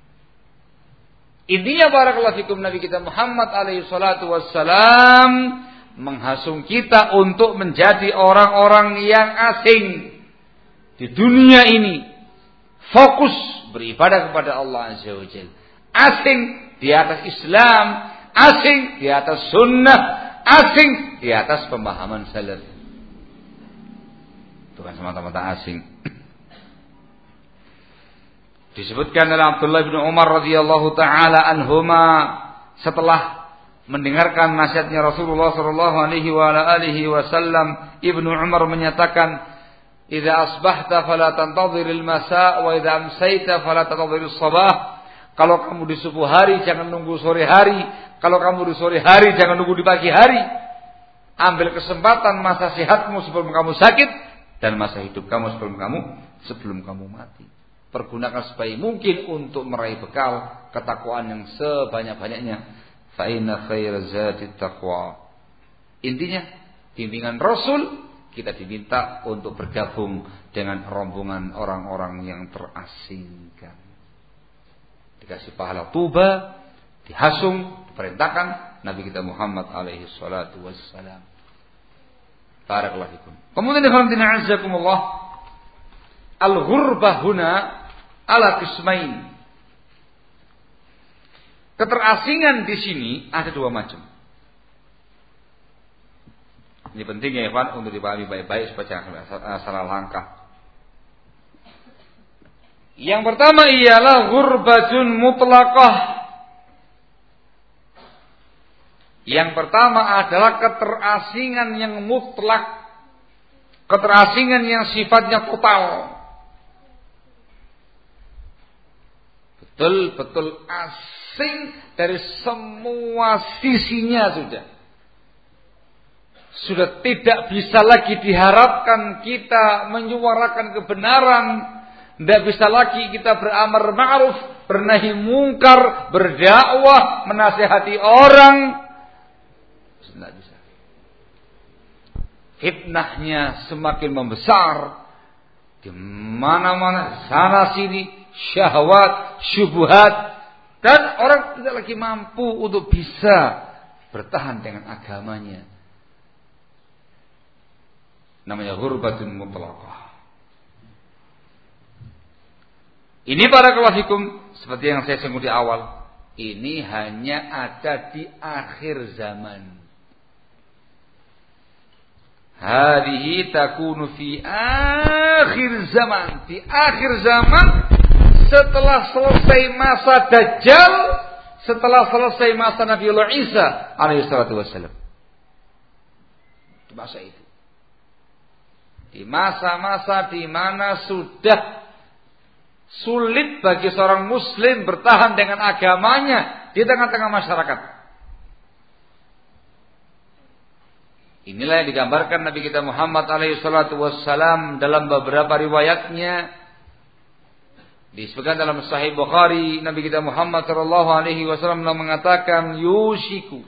S1: Intinya barakallahu fikum, Nabi kita Muhammad alaihi salatu wassalam menghasung kita untuk menjadi orang-orang yang asing di dunia ini, fokus beribadah kepada Allah Azza wa Jalla, asing di atas Islam, asing di atas sunnah, asing di atas pemahaman salaf. Bukan semata-mata asing. Disebutkan dalam Abdullah bin Umar radhiyallahu taala anhuma, setelah mendengarkan nasihatnya Rasulullah sallallahu alaihi wa alihi wasallam, Ibnu Umar menyatakan, "Idza asbahta fala tantadhiril masa wa idza amsayta fala tantadhirus sabah." Kalau kamu di subuh hari jangan nunggu sore hari, kalau kamu di sore hari jangan nunggu di pagi hari. Ambil kesempatan masa sehatmu sebelum kamu sakit dan masa hidup kamu sebelum kamu sebelum kamu mati. Pergunakan sebaik mungkin untuk meraih bekal ketakwaan yang sebanyak-banyaknya. Fa inna khairaz zati taqwa. Intinya, bimbingan Rasul, kita diminta untuk bergabung dengan rombongan orang-orang yang terasingkan. Dikasih pahala tuba, dihasung, diperintahkan Nabi kita Muhammad alaihi salatu wassalam. Barakallahu fikum. Kemudian ikhwatina azzakumullah, al-ghurbah huna ala qismain. Keterasingan di sini ada dua macam. Ini penting ya Ikhwan untuk dipahami baik-baik supaya jangan salah langkah. Yang pertama ialah ghurbatun mutlaqah. Yang pertama adalah keterasingan yang mutlak. Keterasingan yang sifatnya total. Betul-betul asing dari semua sisinya sudah. Sudah tidak bisa lagi diharapkan kita menyuarakan kebenaran. Tidak bisa lagi kita beramar ma'ruf, bernahi mungkar, berdakwah, menasihati orang. Tidak bisa. Fitnahnya semakin membesar. Di mana-mana, sana sini. Syahwat, syubhat, dan orang tidak lagi mampu untuk bisa bertahan dengan agamanya. Namanya ghurbatun mutlaqah. Ini barakallahu fikum, seperti yang saya singgung di awal, ini hanya ada di akhir zaman. Hadihi takunu fi akhir zaman, di akhir zaman. Setelah selesai masa Dajjal, setelah selesai masa Nabiullah Isa alaihi salatu wassalam. Di masa itu. Di masa-masa di mana sudah sulit bagi seorang muslim bertahan dengan agamanya di tengah-tengah masyarakat. Inilah yang digambarkan Nabi kita Muhammad alaihi salatu wassalam dalam beberapa riwayatnya. Disebutkan dalam Sahih Bukhari, Nabi kita Muhammad sallallahu alaihi wasallam mengatakan, yushiku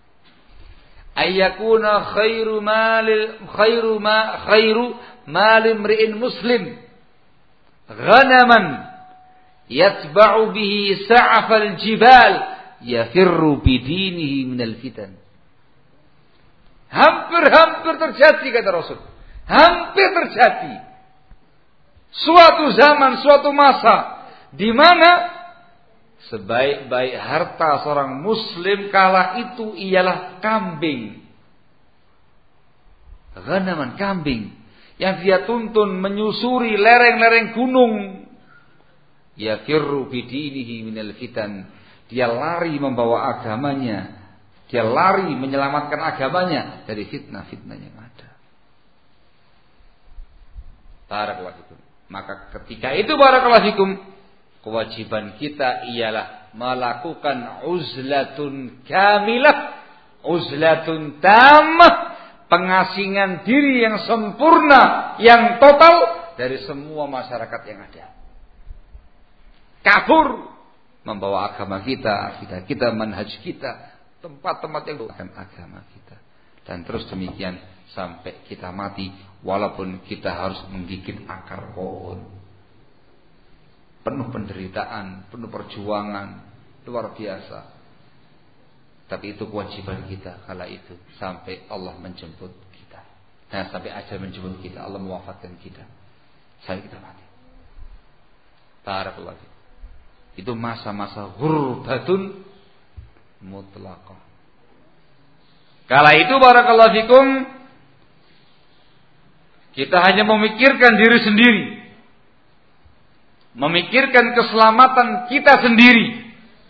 S1: ayyakuna khairu malil khairu ma khairu malim ri'in muslim ghanaman yatba'u bihi sa'afal jibal yafirru bidinihi minal fitan. Hampir-hampir terjadi kata Rasul. Hampir terjadi. Suatu zaman, suatu masa di mana sebaik-baik harta seorang muslim kala itu ialah kambing. Ghanaman, kambing yang dia tuntun menyusuri lereng-lereng gunung yafirru bidinihi minal fitan. Dia lari membawa agamanya, dia lari menyelamatkan agamanya dari fitnah-fitnah yang ada. Barakallahu fikum. Maka ketika itu barakallahu fikum, kewajiban kita ialah melakukan uzlatun kamilah, uzlatun tamah, pengasingan diri yang sempurna, yang total dari semua masyarakat yang ada. Kabur membawa agama kita, akidah kita, manhaj kita, tempat-tempat yang bukan agama kita. Dan terus demikian sampai kita mati, walaupun kita harus menggigit akar pohon. Penuh penderitaan, penuh perjuangan, luar biasa. Tapi itu kewajiban kita kala itu sampai Allah menjemput kita. Nah, sampai ajal menjemput kita, Allah mewafatkan kita. Sampai kita mati. Barakallahu fiik. Itu masa-masa ghurbatun mutlaqah. Kala itu barakallahu fikum, kita hanya memikirkan diri sendiri, memikirkan keselamatan kita sendiri.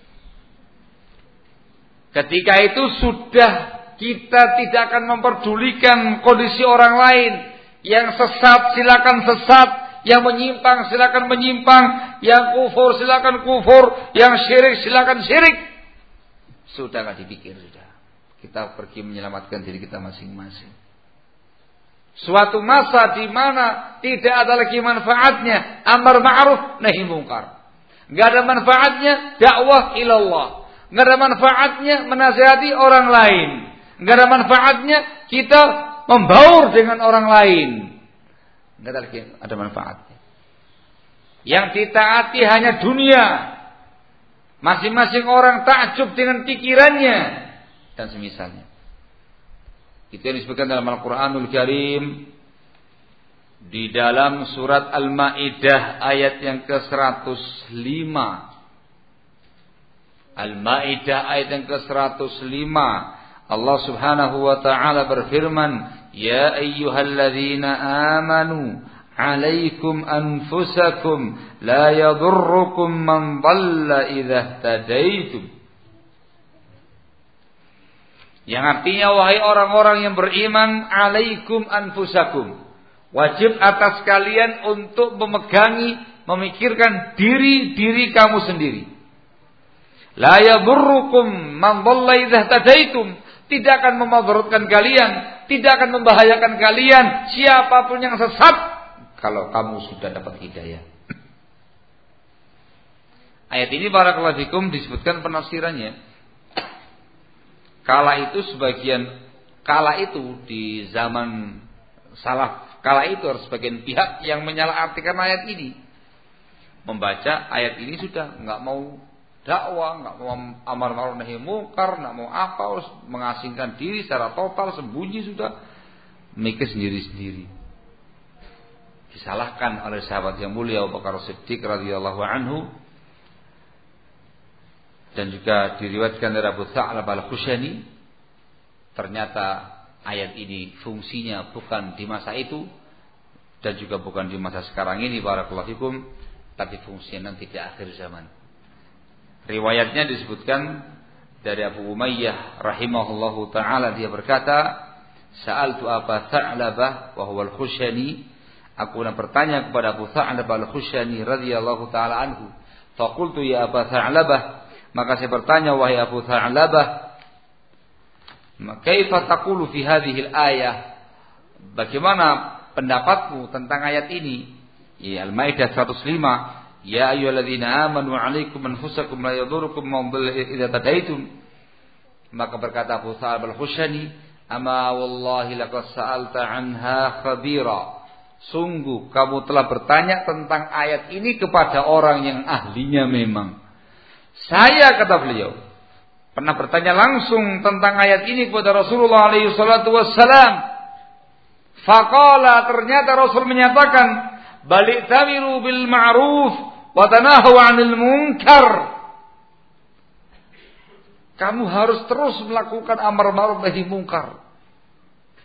S1: Ketika itu sudah kita tidak akan memperdulikan kondisi orang lain. Yang sesat silakan sesat, yang menyimpang silakan menyimpang, yang kufur silakan kufur, yang syirik silakan syirik. Sudah enggak dipikir sudah. Kita pergi menyelamatkan diri kita masing-masing. Suatu masa di mana tidak ada lagi manfaatnya amar ma'ruf nahi munkar. Enggak ada manfaatnya dakwah ilallah. Enggak ada manfaatnya menasihati orang lain. Enggak ada manfaatnya kita membaur dengan orang lain. Enggak ada lagi ada manfaatnya. Yang ditaati hanya dunia. Masing-masing orang takjub dengan pikirannya dan semisalnya. Itu yang disebutkan dalam Al-Qur'anul Karim di dalam surat Al-Maidah ayat yang ke seratus lima. Al-Maidah ayat yang ke seratus lima. Allah Subhanahu wa taala berfirman, "Ya ayyuhalladzina amanu, 'alaikum anfusakum, la yadurrukum man dhalla idza ihtadaitum." Yang artinya, wahai orang-orang yang beriman, 'alaikum anfusakum. Wajib atas kalian untuk memegangi, memikirkan diri-diri kamu sendiri. La yadurrukum man dhalla idza ihtadaitum. Tidak akan memudaratkan kalian, tidak akan membahayakan kalian siapapun yang sesat kalau kamu sudah dapat hidayah. Ayat ini barakallahu fikum disebutkan penafsirannya. Kala itu sebagian kala itu di zaman salaf, kala itu harus sebagian pihak yang menyalahartikan ayat ini. Membaca ayat ini sudah enggak mau dakwah, enggak mau amar ma'ruf nahi munkar, enggak mau apa, harus mengasingkan diri secara total, sembunyi sudah, mikir sendiri-sendiri. Disalahkan oleh sahabat yang mulia Abu Bakar Siddiq radhiyallahu anhu, dan juga diriwayatkan dari Abu Tha'lab Al-Khushani. Ternyata ayat ini fungsinya bukan di masa itu dan juga bukan di masa sekarang ini barakallahu fikum, tapi fungsinya nanti di akhir zaman. Riwayatnya disebutkan dari Abu Umayyah rahimahullahu taala, dia berkata, "Sa'altu Aba Tha'labah wa huwa al-Khushani." Aku pernah bertanya kepada Abu Tha'lab al-Khushani radhiyallahu taala anhu. Faqultu ya Aba Tha'labah, maka saya bertanya, wahai Abu Tha'labah, kaifa taqulu fi hadhihi al-ayah? Bagaimana pendapatmu tentang ayat ini? Ya, Al-Maidah seratus lima. Ya ayyuhalladzina amanu 'alaikum anfusakum la yadurrukum man dhalla idza tadaitum. Maka berkata Abu Tha'lab al-Khushani, "Ama wallahi laqad sa'alta 'anha khabira." Sungguh kamu telah bertanya tentang ayat ini kepada orang yang ahlinya memang. Saya, kata beliau, pernah bertanya langsung tentang ayat ini kepada Rasulullah alaihi salatu wassalam. Faqala, ternyata Rasul menyatakan, "Balik tamiru bil ma'ruf wa tanahu 'anil munkar." Kamu harus terus melakukan amar ma'ruf nahi munkar.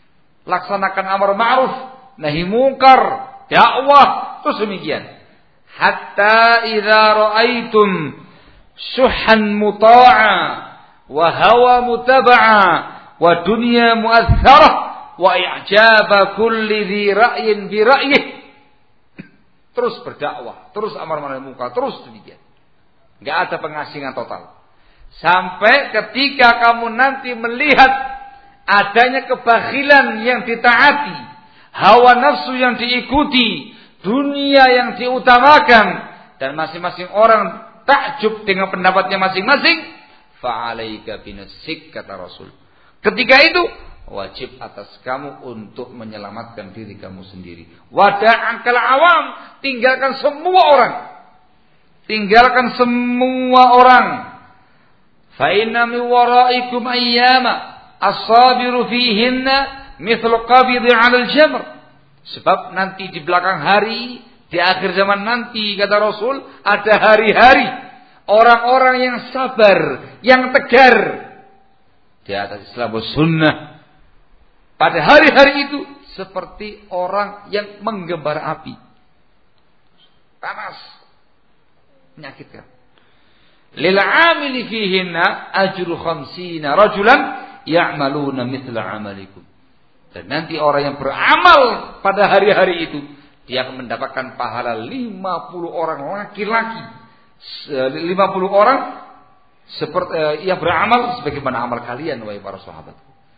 S1: Laksanakan amar ma'ruf nahi munkar, dakwah, terus demikian. hatta idza ra'aitum syuhan muta'a wa hawa mutaba'a wa dunya mu'aththara wa i'jaba kulli dhi ra'yin bi ra'yih. Terus berdakwah, terus amar ma'ruf nahi munkar, terus demikian. Enggak ada pengasingan total. Sampai ketika kamu nanti melihat adanya kebakhilan yang ditaati, hawa nafsu yang diikuti, dunia yang diutamakan, dan masing-masing orang takjub dengan pendapatnya masing-masing, fa'alaika binafsik, kata Rasul. Ketika itu wajib atas kamu untuk menyelamatkan diri kamu sendiri. Wada'akal awam, tinggalkan semua orang. Tinggalkan semua orang. Fa inna min waraikum ayyama as-sabiru fihinna mithlu qabidhi 'alal jamr. Sebab nanti di belakang hari, di akhir zaman nanti, kata Rasul, ada hari-hari orang-orang yang sabar, yang tegar di atas Islam dan sunnah. Pada hari-hari itu seperti orang yang menggembar api. Panas, menyakitkan. Lil 'amili fihinna ajru khamsina rajulan ya'maluna mithla 'amalikum. Dan nanti orang yang beramal pada hari-hari itu, dia akan mendapatkan pahala lima puluh orang laki-laki, lima puluh orang seperti yang beramal sebagaimana amal kalian, wahai para sahabat.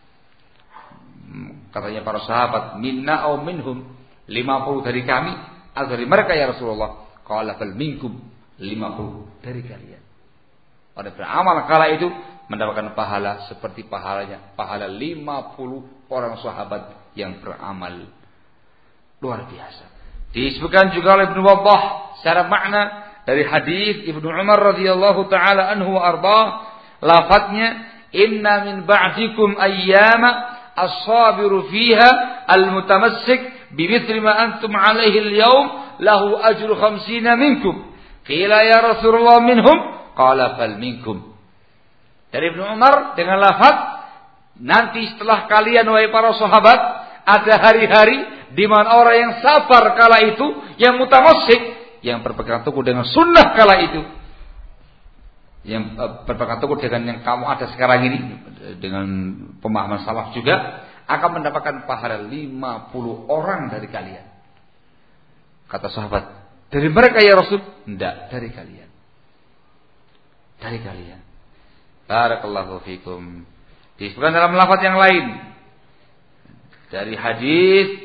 S1: Katanya para sahabat, minna au minhum, lima puluh dari kami atau dari mereka ya Rasulullah. Qala fal minkum, lima puluh dari kalian. Orang beramal kala itu mendapatkan pahala seperti pahalanya pahala lima puluh orang sahabat yang beramal. Luar biasa. Disebutkan juga oleh Ibnu Wabbah secara makna dari hadis Ibnu Umar radhiyallahu taala anhu wa arda, lafadznya inna min ba'dikum ayyama as-sabiru fiha al-mutamassik bimithli ma antum alaihi al-yawm lahu ajru khamsina minkum. Qila ya Rasulullah minhum, qala fal minkum. Dari Ibnu Umar dengan lafaz, nanti setelah kalian wahai para sahabat, ada hari-hari di mana orang yang sabar kala itu, yang mutamassik, yang berpegang teguh dengan sunnah kala itu, yang berpegang teguh dengan yang kamu ada sekarang ini, dengan pemahaman salaf juga, akan mendapatkan pahala lima puluh orang dari kalian. Kata sahabat, dari mereka ya Rasul? Tidak, dari kalian. Dari kalian. Barakallahu fikum. Disebutkan dalam lafaz yang lain dari hadis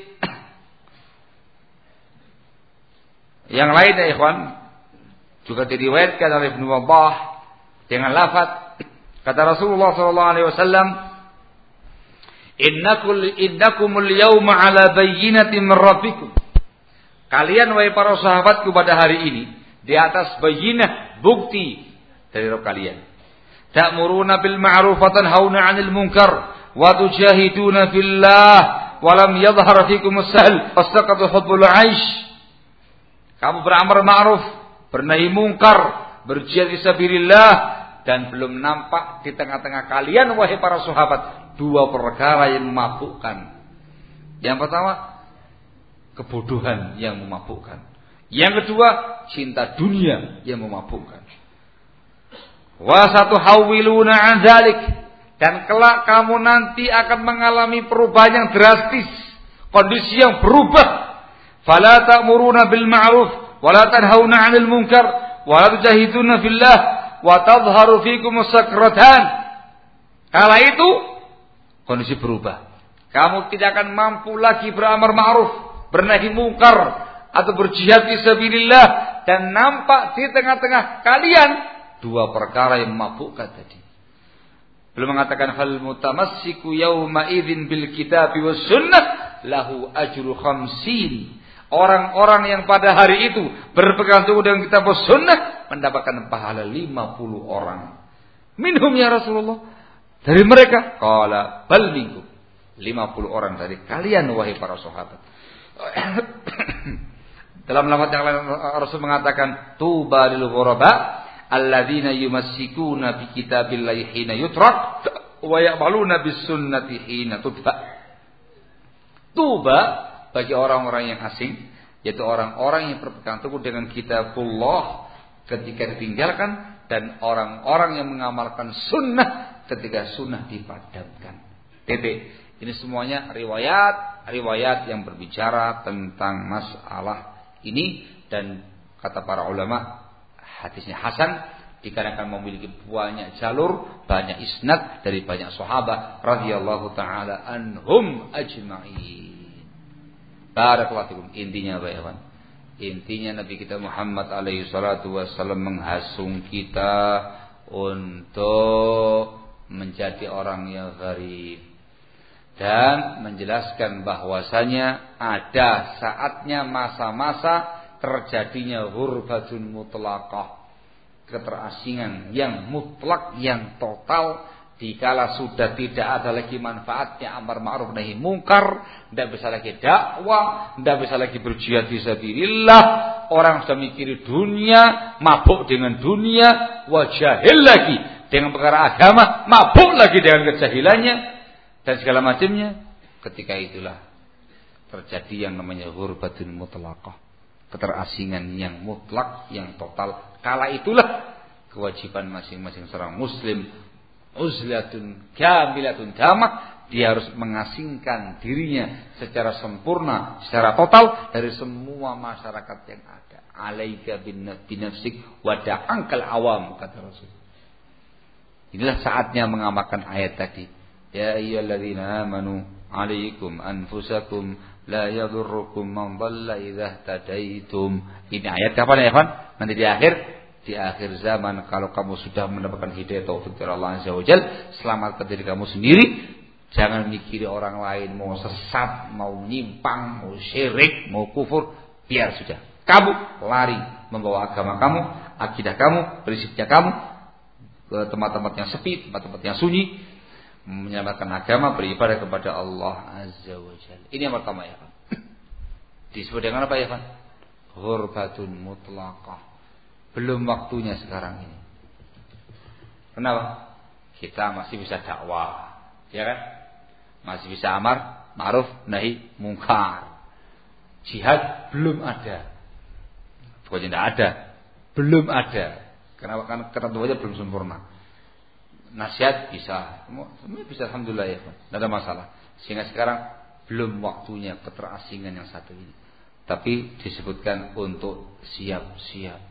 S1: yang lain ya ikhwan, juga diriwayatkan oleh Ibnu Wabbah dengan lafaz kata Rasulullah sallallahu alaihi wasallam, innakum innakumul yawma ala bayyinatin min rabbikum. Kalian wahai para sahabatku pada hari ini di atas bayyinah, bukti dari Rabb kalian. Ta'muruna bil ma'ruf wa tanhauna 'anil munkar wa tujahiduna fillah wa lam yadhhar fikum as-sahl fastaqatu hubbul 'aish. Kamu beramar ma'ruf, bernahi munkar, berjihad fi sabilillah, dan belum nampak di tengah-tengah kalian wahai para sahabat dua perkara yang memabukkan. Yang pertama, kebodohan yang memabukkan. Yang kedua, cinta dunia yang memabukkan. Wa satuhawwiluna an dzalik, dan kelak kamu nanti akan mengalami perubahan yang drastis, kondisi yang berubah. Fala ta'muruna bil ma'ruf wa la tanhauna 'anil munkar wa la tujahiduna fillah wa tadhharu fikum sakratan. Kala itu kondisi berubah. Kamu tidak akan mampu lagi beramar ma'ruf, bernahi munkar, atau berjihad fi sabilillah, dan nampak di tengah-tengah kalian dua perkara yang memabukkan tadi. Belum mengatakan fal mutamassiku yauma idzin bil kitabi was sunnah lahu ajru khamsin. Orang-orang yang pada hari itu berpegang teguh dengan kitab was sunnah mendapatkan pahala lima puluh orang. Minhum ya Rasulullah, dari mereka, qala bal minkum, lima puluh orang dari kalian wahai para sahabat. Dalam lafaz yang lain Rasul mengatakan tuba lil ghuraba alladzina yumassikuna bi kitabillahi hina yutrak wa ya'maluna bis sunnati hina tudfa. Tuba bagi orang-orang yang asing, yaitu orang-orang yang berpegang teguh dengan kitabullah ketika ditinggalkan, dan orang-orang yang mengamalkan sunnah ketika sunnah dipadamkan. Titik. Ini semuanya riwayat-riwayat yang berbicara tentang masalah ini, dan kata para ulama hadisnya hasan dikarenakan memiliki banyak jalur, banyak isnad dari banyak sahabat radhiyallahu taala anhum ajma'in. Barakallahu fikum. Intinya apa ya, Pak? Intinya Nabi kita Muhammad alaihi salatu wasallam menghasung kita untuk menjadi orang yang gharib dan menjelaskan bahwasanya ada saatnya masa-masa terjadinya ghurbatun mutlaqah, keterasingan yang mutlak, yang total, dikala sudah tidak ada lagi manfaatnya amar ma'ruf nahi mungkar, tidak bisa lagi dakwah, tidak bisa lagi berjihad fisabilillah, orang sudah mikir dunia, mabuk dengan dunia, wajahil lagi dengan perkara agama, mabuk lagi dengan kejahilannya dan segala macamnya. Ketika itulah terjadi yang namanya ghurbatun mutlaqah, keterasingan yang mutlak, yang total. Kala itulah kewajiban masing-masing seorang muslim uzlatun kamilatun tamah, dia harus mengasingkan dirinya secara sempurna, secara total dari semua masyarakat yang ada. Alaika binafsik wa da'ankal awam, kata Rasul. Inilah saatnya mengamalkan ayat tadi. Ya ayyuhalladzina amanu alaikum anfusakum la yadurrukum man dhalla idza tadaitum. Ini ayat kapan ya, Pak? Nanti di akhir di akhir zaman, kalau kamu sudah mendapatkan hidayah taufik dari Allah Azza wa Jalla, selamatkan diri kamu sendiri. Jangan mikiri orang lain mau sesat, mau nyimpang, mau syirik, mau kufur. Biar sudah kamu lari membawa agama kamu, akidah kamu, prinsipnya kamu ke tempat-tempat yang sepi, tempat-tempat yang sunyi, menyelamatkan agama, beribadah kepada Allah Azza wa Jalla. Ini yang pertama ya, Pak. Disebut dengan apa ya, Pak? Ghurbatun mutlaqah. Belum waktunya sekarang ini. Kenapa? Kita masih bisa dakwah, ya kan? Masih bisa amar ma'ruf nahi mungkar. Jihad belum ada. Bukannya tidak ada, belum ada. Kenapa? Kan ketentuannya belum sempurna. Nasihat bisa, semua bisa, alhamdulillah ya, tidak ada masalah. Sehingga sekarang belum waktunya keterasingan yang satu ini. Tapi disebutkan untuk siap-siap.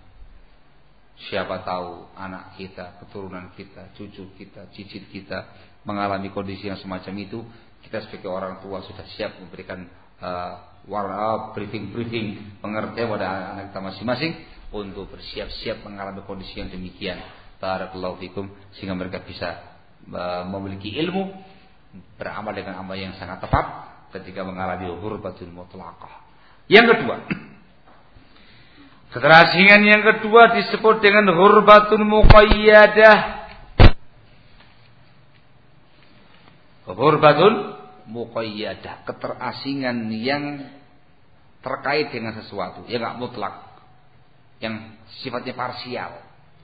S1: Siapa tahu anak kita, keturunan kita, cucu kita, cicit kita mengalami kondisi yang semacam itu. Kita sebagai orang tua sudah siap memberikan uh, briefing-briefing pengertian pada anak kita masing-masing untuk bersiap-siap mengalami kondisi yang demikian. Barakallahu fikum, sehingga mereka bisa uh, memiliki ilmu, beramal dengan amal yang sangat tepat ketika mengalami ghurbatun mutlaqah. Yang kedua, keterasingan yang kedua disebut dengan ghurbatun muqayyadah. Ghurbatun muqayyadah, keterasingan yang terkait dengan sesuatu, yang enggak mutlak, yang sifatnya parsial.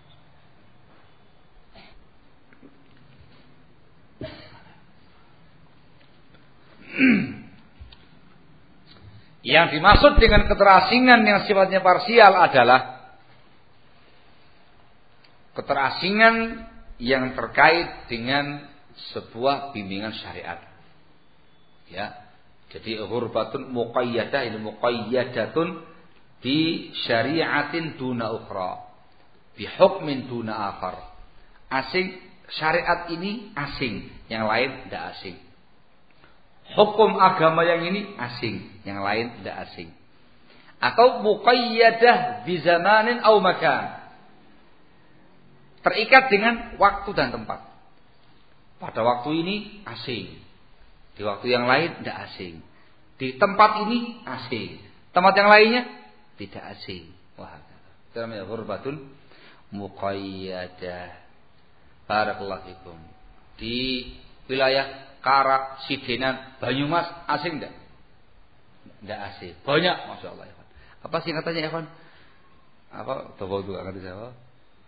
S1: Yang dimaksud dengan keterasingan yang sifatnya parsial adalah keterasingan yang terkait dengan sebuah bimbingan syariat. Ya. Jadi ghurbatun muqayyadah, ini muqayyadatun bi syari'atin duna ukhra, bi hukmin duna akhar. Asing, syariat ini asing, yang lain tidak asing. Hukum agama yang ini asing, yang lain tidak asing. Atau muqayyadah bi zamanin aw makan, terikat dengan waktu dan tempat. Pada waktu ini asing, di waktu yang lain tidak asing. Di tempat ini asing, tempat yang lainnya tidak asing. Wah, itu namanya ghurbatun muqayyadah. Barakallahu fikum. Di wilayah Kara, Sidenan, Banyumas asing enggak? Enggak asing. Banyak, Masya Allah. Apa sih katanya, Evan? Apa? Tahu juga ngerti siapa?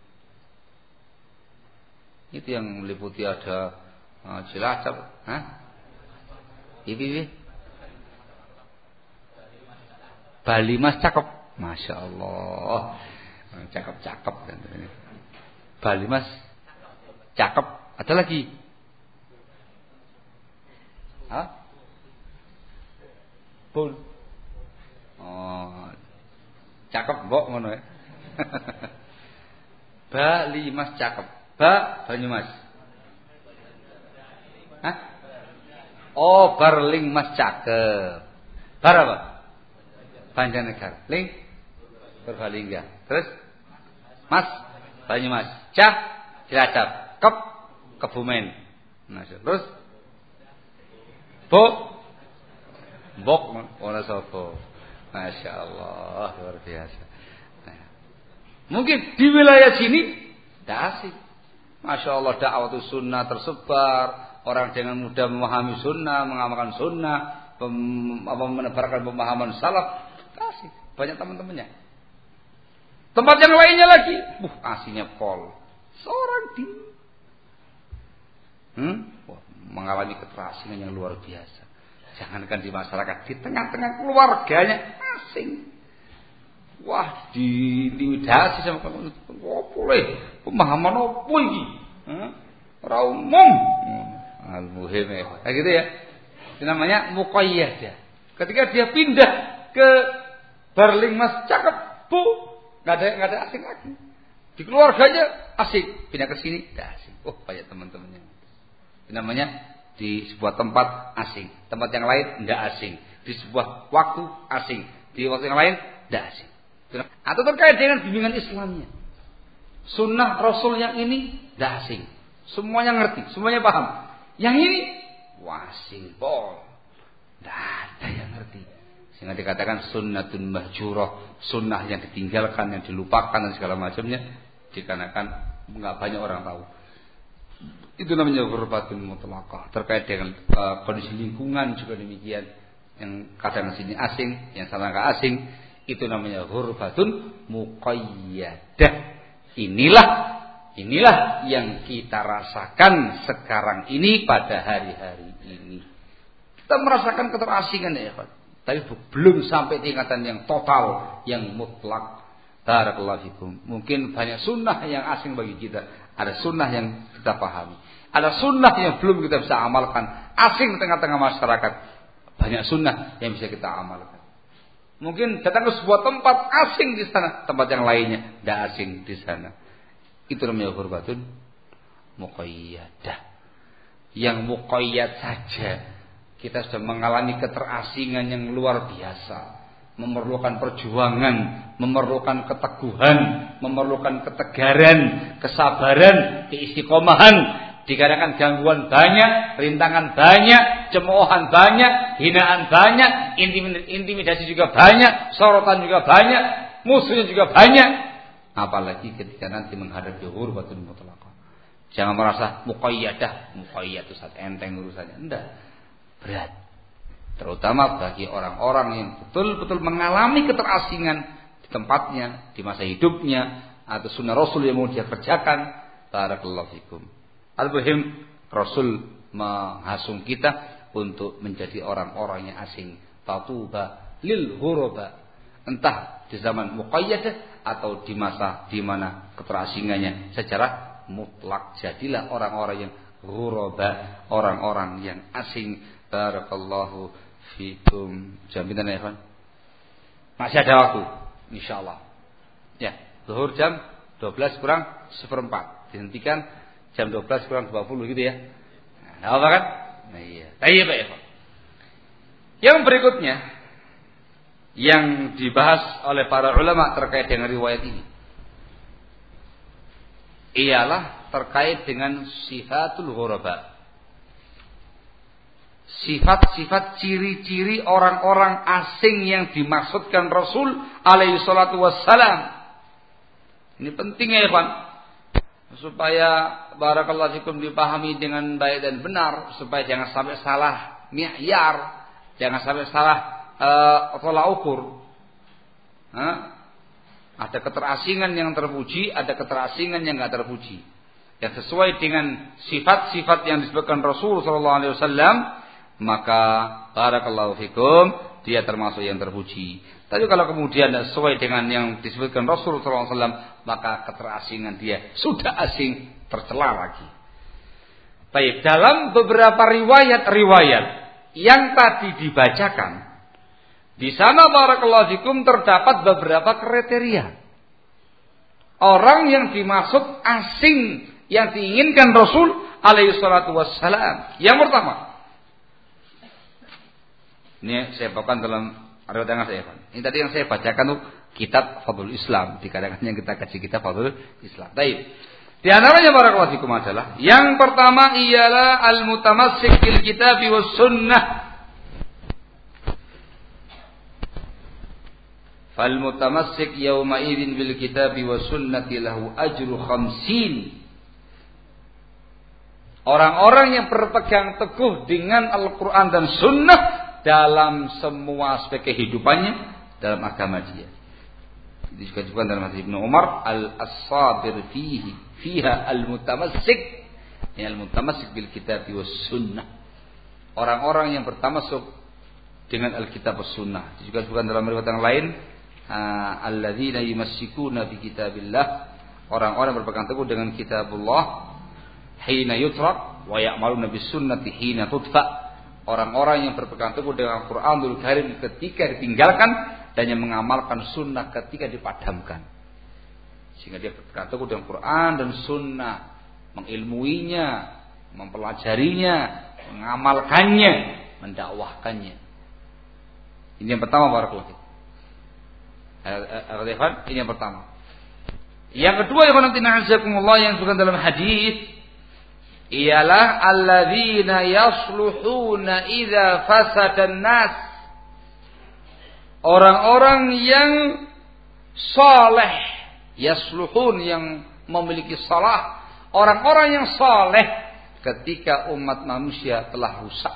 S1: Itu yang meliputi ada uh, Cilacap, hah? Ibi, ibi. Bali Mas cakep. Masya Allah. Cakep-cakep. Bali Mas cakep. Ada lagi? Hah? Pun. Oh. Cakep mbok ngono ya. Bali Mas cakep. Ba Banyumas. Hah? Oh, Barling Mas cakep. Bar apa? Banjarnegara. Ling Purbalingga. Terus Mas Banyumas. Cah Cilacap. Kep Kebumen. Nah, terus Bo Bok ora sapa. Masya Allah, luar biasa. Nah, mungkin di wilayah sini tidak asik. Masya Allah, dakwah sunnah tersebar, orang dengan mudah memahami sunnah, mengamalkan sunnah, pem, apa, menebarkan pemahaman salaf, asik. Banyak teman-temannya. Tempat yang lainnya lagi, uh, asiknya pol. Seorang di, hmm? Wah, mengalami keterasingan yang luar biasa. Jangankan di masyarakat, di tengah-tengah keluarganya asing. Wah, diintimidasi sama kamu. Wah, boleh pemahaman apa ini? Ora umum. Al-muhim ya. Kayak gitu ya. Itu namanya muqayyadah. Ketika dia pindah ke Barling Mas cakep, Bu, enggak ada enggak ada asing lagi. Di keluarganya asik, pindah ke sini enggak asing. Oh, banyak teman-temannya. Itu namanya di sebuah tempat asing, tempat yang lain tidak asing, di sebuah waktu asing, di waktu yang lain tidak asing. Atau terkait dengan bimbingan Islamnya, sunnah Rasul yang ini tidak asing, semuanya ngerti, semuanya paham. Yang ini wah asing pol, tidak ada yang ngerti, sehingga dikatakan sunnatun mahjurah, sunnah yang ditinggalkan, yang dilupakan dan segala macamnya, dikarenakan nggak banyak orang tahu. Itu namanya ghurbatun mutlaqah. Terkait dengan uh, kondisi lingkungan juga demikian. Yang kadang sini asing, yang sana enggak asing, itu namanya ghurbatun muqayyadah. Inilah inilah yang kita rasakan sekarang ini pada hari-hari ini. Kita merasakan keterasingan ya, Pak. Tapi belum sampai tingkatan yang total, yang mutlak. Barakallahu fikum. Mungkin banyak sunnah yang asing bagi kita. Ada sunnah yang kita pahami. Ada sunnah yang belum kita bisa amalkan. Asing di tengah-tengah masyarakat. Banyak sunnah yang bisa kita amalkan. Mungkin datang ke sebuah tempat asing di sana. Tempat yang lainnya tidak asing di sana. Itu namanya ghurbatun muqayyadah. Yang muqayyad saja. Kita sudah mengalami keterasingan yang luar biasa. Memerlukan perjuangan, memerlukan keteguhan, memerlukan ketegaran, kesabaran, keistiqomahan. Dikarenakan gangguan banyak, rintangan banyak, cemoohan banyak, hinaan banyak, intimidasi juga banyak, sorotan juga banyak, musuhnya juga banyak. Apalagi ketika nanti menghadapi ghurbatun mutlaqah. Jangan merasa muqayyadah, muqayyad itu saat enteng urusannya. Enggak, berat. Terutama bagi orang-orang yang betul-betul mengalami keterasingan di tempatnya, di masa hidupnya, atau sunnah Rasul yang mau dia kerjakan. Barakallahu fikum. Al-Muhim, Rasul menghasung kita untuk menjadi orang-orang yang asing. Tatuba lil ghuraba. Entah di zaman muqayyadah atau di masa di mana keterasingannya secara mutlak. Jadilah orang-orang yang ghuraba, orang-orang yang asing. Barakallahu fikum. Jaminan ya, Ikhwan? Masih ada waktu, insyaallah. Ya, zuhur jam dua belas kurang seperempat. Dihentikan jam dua belas kurang dua puluh gitu ya. Nah, apa kan? Nah, iya. Baik, Pak Ikhwan. Yang berikutnya yang dibahas oleh para ulama terkait dengan riwayat ini ialah terkait dengan sifatul ghuraba. Sifat-sifat ciri-ciri orang-orang asing yang dimaksudkan Rasul alaihi salatu wassalam. Ini penting ya, Ikhwan. Supaya barakallahu fikum dipahami dengan baik dan benar, supaya jangan sampai salah mi'yar, jangan sampai salah uh, tolak ukur. Huh? Ada keterasingan yang terpuji, ada keterasingan yang enggak terpuji. Yang sesuai dengan sifat-sifat yang disebutkan Rasul sallallahu alaihi wasallam, maka barakallahu fikum dia termasuk yang terpuji. Tapi kalau kemudian tidak sesuai dengan yang disebutkan Rasulullah shallallahu alaihi wasallam, maka keterasingan dia sudah asing, tercela lagi. Baik, dalam beberapa riwayat-riwayat yang tadi dibacakan, di sana barakallahu fikum terdapat beberapa kriteria. Orang yang dimaksud asing yang diinginkan Rasul alaihi salatu wassalam. Yang pertama, ini saya bawakan dalam riwayat yang saya bacakan. Ini tadi yang saya bacakan tuh kitab Fadlul Islam. Dikatakan yang kita kaji kitab Fadlul Islam. Baik. Di antaranya barakallahu fikum adalah yang pertama ialah al-mutamassik bil kitab was sunnah. Fal mutamassik yawma idzin bil kitab was sunnati lahu ajru khamsin. Orang-orang yang berpegang teguh dengan Al-Qur'an dan sunnah dalam semua aspek kehidupannya dalam agama dia. Itu juga disebutkan dalam hadis Ibnu Umar, al-as-sabir fihi fiha al-mutamassik, ya al-mutamassik bil kitab was sunnah. Orang-orang yang bertamasuk dengan Alkitab was sunnah. Itu juga disebutkan dalam riwayat yang lain, alladzina yumassikuna bi kitabillah, orang-orang berpegang teguh dengan kitabullah hina yutrak wa ya'maluna bis sunnati hina tudfa. Orang-orang yang berpegang teguh dengan Al-Qur'anul Karim ketika ditinggalkan dan yang mengamalkan sunnah ketika dipadamkan. Sehingga dia berpegang teguh dengan Quran dan sunnah, mengilmuinya, mempelajarinya, mengamalkannya, mendakwahkannya. Ini yang pertama barakallahu fiik. Ini yang pertama. Yang kedua yang yang disebutkan dalam hadis ialah alladzina yasluhuna idza fasadan nas. Orang-orang yang saleh, yasluhun yang memiliki salah, orang-orang yang saleh ketika umat manusia telah rusak.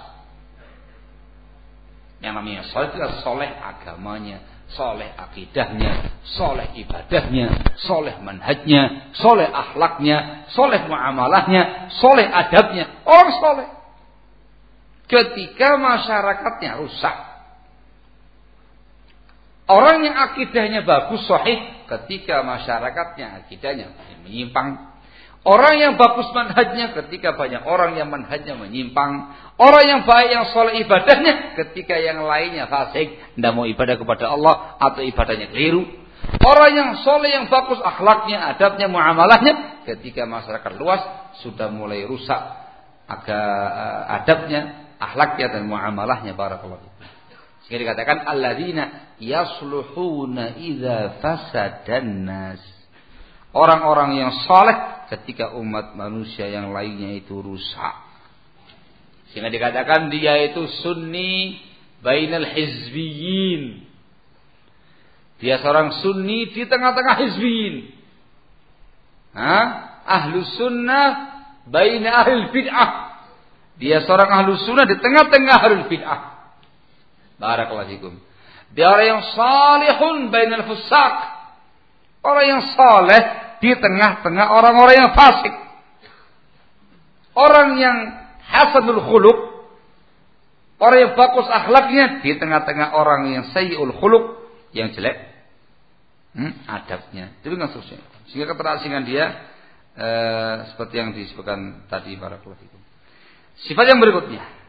S1: Yang namanya saleh itu saleh agamanya, saleh akidahnya, saleh ibadahnya, saleh manhajnya, saleh akhlaknya, saleh muamalahnya, saleh adabnya. Orang saleh ketika masyarakatnya rusak. Orang yang akidahnya bagus sahih ketika masyarakatnya akidahnya menyimpang. Orang yang bagus manhajnya ketika banyak orang yang manhajnya menyimpang. Orang yang baik yang saleh ibadahnya ketika yang lainnya fasik, tidak mau ibadah kepada Allah atau ibadahnya keliru. Orang yang saleh yang bagus akhlaknya, adabnya, muamalahnya ketika masyarakat luas sudah mulai rusak agak adabnya, akhlaknya dan muamalahnya. Barakallahu. Sehingga dikatakan alladzina yasluhuna idza fasadan nas. Orang-orang yang saleh ketika umat manusia yang lainnya itu rusak. Sehingga dikatakan dia itu sunni bainal hizbiyin. Dia seorang sunni di tengah-tengah hizbiyin. Hah? Ahlu sunnah baina ahlul bid'ah. Dia seorang ahlu sunnah di tengah-tengah ahlul bid'ah. Barakallahu fikum. Dia orang yang salihun bainal fusaq. Orang yang saleh di tengah-tengah orang-orang yang fasik. Orang yang hasanul khuluq, orang yang bagus akhlaknya di tengah-tengah orang yang sayyi'ul khuluq, yang jelek hmm, adabnya. Jadi nggak seterusnya. Sehingga keterasingan dia eh, seperti yang disebutkan tadi barakallahu fikum. Sifat yang berikutnya.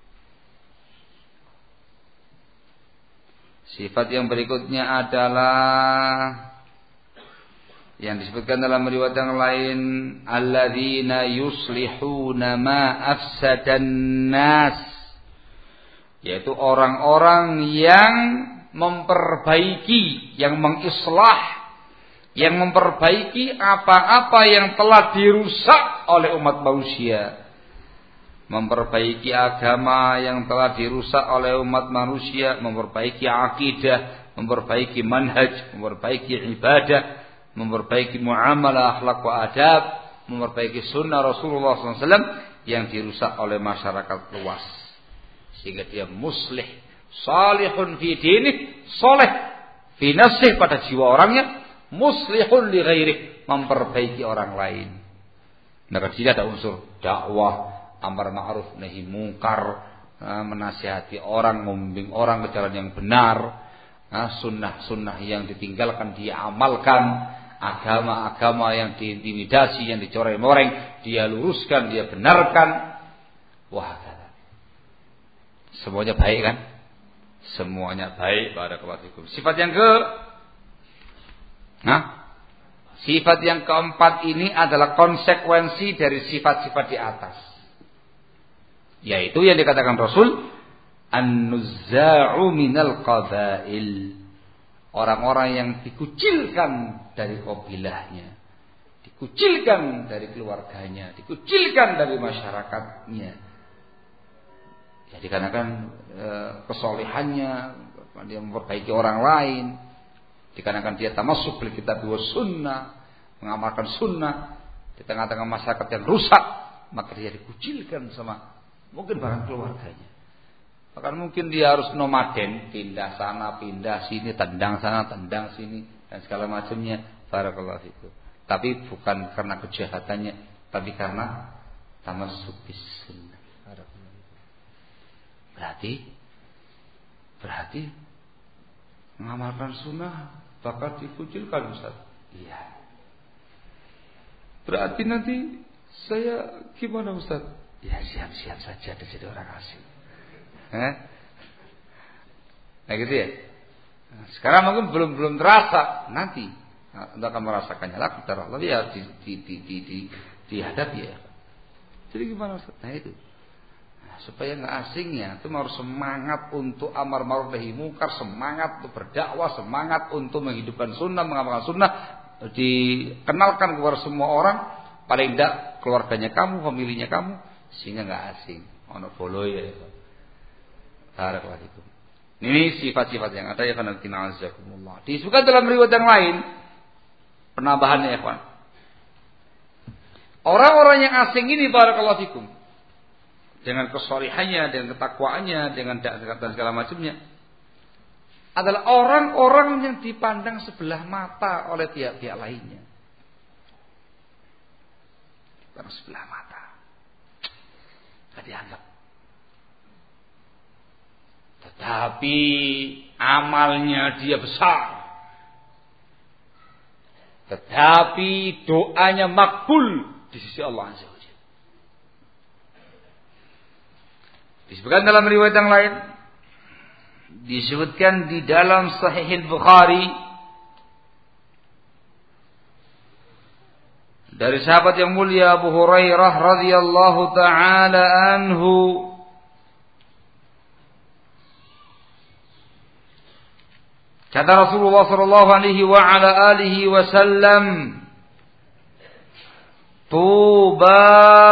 S1: Sifat yang berikutnya adalah yang disebutkan dalam riwayat yang lain, alladzina yuslihuna ma afsadan nas, yaitu orang-orang yang memperbaiki, yang mengislah, yang memperbaiki apa-apa yang telah dirusak oleh umat manusia. Memperbaiki agama yang telah dirusak oleh umat manusia, memperbaiki akidah, memperbaiki manhaj, memperbaiki ibadah, memperbaiki muamalah, akhlak wa adab, memperbaiki sunnah Rasulullah shallallahu alaihi wasallam yang dirusak oleh masyarakat luas. Sehingga dia muslih, salihun fi dinih, soleh fi nafsih pada jiwa orangnya, muslihun li ghairih, memperbaiki orang lain. Maka tidak ada unsur dakwah, amar ma'ruf nahi mungkar, menasihati orang, membimbing orang ke jalan yang benar, sunnah-sunnah yang ditinggalkan dia amalkan, agama-agama yang diintimidasi, yang dicoreng-moreng dia luruskan, dia benarkan. Wah, semuanya baik kan? Semuanya baik. Barakallahu fikum. Sifat yang ke Nah, sifat yang keempat ini adalah konsekuensi dari sifat-sifat di atas. Yaitu yang dikatakan Rasul, an-nuzza'u minal qabail. Orang-orang yang dikucilkan dari kabilahnya, dikucilkan dari keluarganya, dikucilkan dari masyarakatnya. Ya, dikarenakan e, kesolehannya, dia memperbaiki orang lain, dikarenakan dia tamasuk bil kitab wa sunnah, mengamalkan sunnah di tengah-tengah masyarakat yang rusak, maka dia dikucilkan sama mungkin barang keluarganya. Bahkan mungkin dia harus nomaden, pindah sana, pindah sini, tendang sana, tendang sini, dan segala macamnya. Barakallahu fikum. Tapi bukan karena kejahatannya, tapi karena tamasuk bis sunnah. Barakallahu fikum. Berarti, berarti mengamalkan sunnah bakal dikucilkan, Ustaz. Iya. Berarti nanti saya gimana, Ustaz? Ya siap-siap saja di sini orang asing. Eh? Nah gitu ya. Nah, sekarang mungkin belum belum terasa, nanti Anda akan merasakannya lah. Kita Allah ya di di di di, di dihadapi ya. Jadi gimana Ustaz? Nah itu. Nah, supaya nggak asingnya, itu harus semangat untuk amar ma'ruf nahi munkar, semangat untuk berdakwah, semangat untuk menghidupkan sunnah, mengamalkan sunnah, dikenalkan kepada semua orang, paling tidak keluarganya kamu, familinya kamu, sehingga nggak asing. Ono bolo ya. Barakallahu. Ini sifat-sifat yang ada ya kan na'azakumullah. Disebutkan dalam riwayat yang lain penambahannya ya kawan. Orang-orang yang asing ini barakallahu fikum, dengan kesolihannya, dengan ketakwaannya, dengan dan segala macamnya, adalah orang-orang yang dipandang sebelah mata oleh pihak-pihak lainnya. Karena sebelah mata, tidak dianggap. Tetapi amalnya dia besar. Tetapi doanya makbul di sisi Allah Azza wa Jalla. Disebutkan dalam riwayat yang lain, disebutkan di dalam Sahih Al-Bukhari dari sahabat yang mulia Abu Hurairah radhiyallahu taala anhu, kata Rasulullah sallallahu alaihi wa ala alihi wasallam, tuba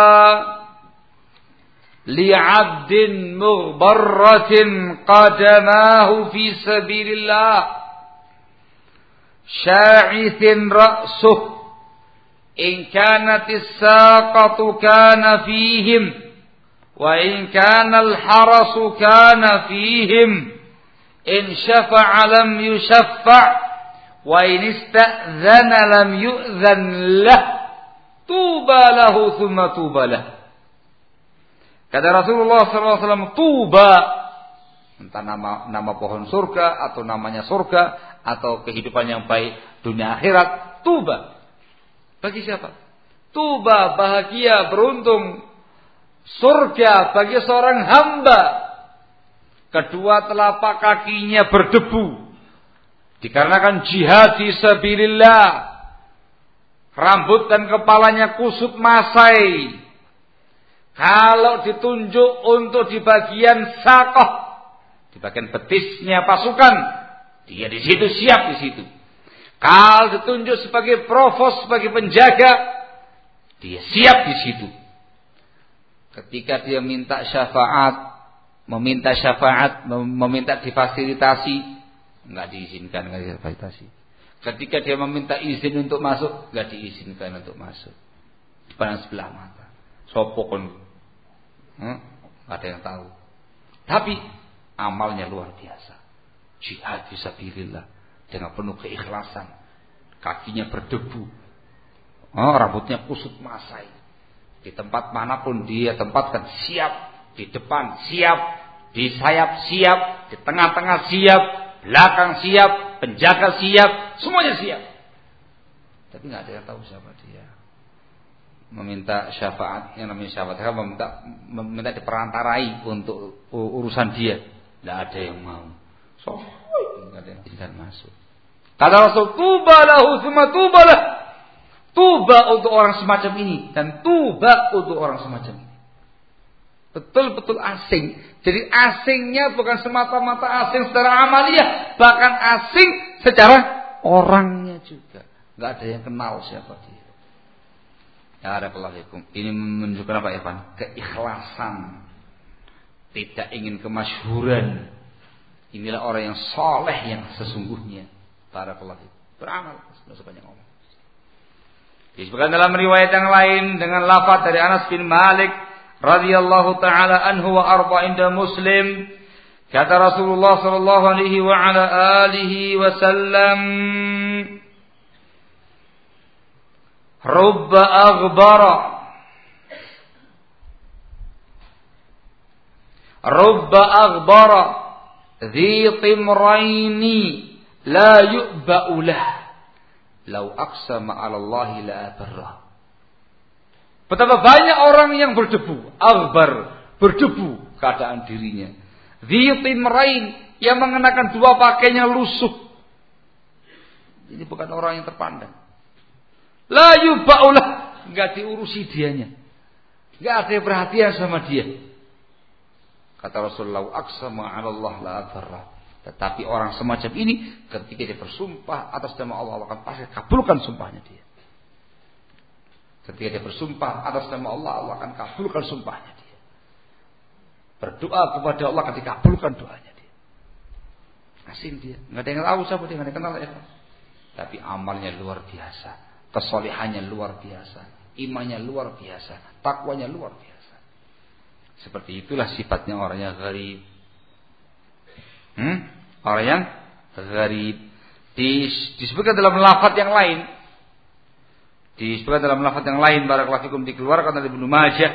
S1: li'abdin mughbarratin qadamahu fi sabilillah sya'ithin ra'suh in kanatis saqatu kana fihim wa in kana al-harasu kana fihim in syafa'a lam yusyaffa' wa in ista'zana lam yu'zan lah tuba lahu thumma tuba lah. Kata Rasulullah sallallahu alaihi wasallam, tuba, entah nama nama pohon surga atau namanya surga atau kehidupan yang baik dunia akhirat, tuba. Bagi siapa? Tuba, bahagia, beruntung, surga bagi seorang hamba. Kedua telapak kakinya berdebu dikarenakan jihad fi sabilillah. Rambut dan kepalanya kusut masai. Kalau ditunjuk untuk di bagian sakoh, di bagian betisnya pasukan, dia di situ, siap di situ. Kalau ditunjuk sebagai provos, sebagai penjaga, dia siap di situ. Ketika dia minta syafaat, meminta syafaat, meminta difasilitasi, enggak diizinkan, enggak difasilitasi. Ketika dia meminta izin untuk masuk, enggak diizinkan untuk masuk. Pandang sebelah mata. Sopokon, hmm, enggak ada yang tahu. Tapi amalnya luar biasa. Jihad fisabilillah dengan penuh keikhlasan. Kakinya berdebu, oh, rambutnya kusut masai. Di tempat manapun dia tempatkan, siap. Di depan siap, Di sayap siap, di tengah-tengah siap, belakang siap, penjaga siap, semuanya siap. Tapi nggak ada yang tahu siapa dia. Meminta syafaat, yang namanya syafaat, meminta, meminta diperantarai untuk urusan dia. Nggak ada yang mau. So, nggak ada yang izinkan masuk. Kata Rasul, tuba lahu summa tuba lah. Tuba untuk orang semacam ini dan tuba untuk orang semacam ini. Betul-betul asing. Jadi asingnya bukan semata-mata asing secara amaliyah, bahkan asing secara orangnya juga. Enggak ada yang kenal siapa dia. Ya barakallahu fikum. Ini menunjukkan apa ya, Pak? Keikhlasan. Tidak ingin kemasyhuran. Inilah orang yang soleh yang sesungguhnya. Barakallahu fikum. Beramal, enggak usah banyak ngomong. Disebutkan dalam riwayat yang lain dengan lafaz dari Anas bin Malik radhiyallahu taala anhu wa arba inda Muslim, kata Rasulullah sallallahu alaihi wa ala alihi wasallam, rubba aghbara rubba aghbara dhi timraini la yu'ba'u lah law aqsama 'ala Allah la abarrah. Betapa banyak orang yang berdebu, aghbar, berdebu keadaan dirinya. Dhitimrain, yang mengenakan dua pakaiannya lusuh. Ini bukan orang yang terpandang. La yubaulah, enggak diurusi dianya. Enggak ada yang perhatian sama dia. Kata Rasulullah, aqsama 'ala Allah la abarrah. Tetapi orang semacam ini ketika dia bersumpah atas nama Allah, Allah akan pasti kabulkan sumpahnya dia. Ketika dia bersumpah atas nama Allah, Allah akan kabulkan sumpahnya dia. Berdoa kepada Allah akan dikabulkan doanya dia. Asing dia, nggak ada yang tahu siapa dia, nggak ada yang kenal ya. Tapi amalnya luar biasa, kesolihannya luar biasa, imannya luar biasa, takwanya luar biasa. Seperti itulah sifatnya orang yang gharib. Hmm? Orang yang gharib. Disebutkan dalam lafaz yang lain. Disebutkan dalam lafaz yang lain, barakallahu fikum, dikeluarkan dari Ibnu Majah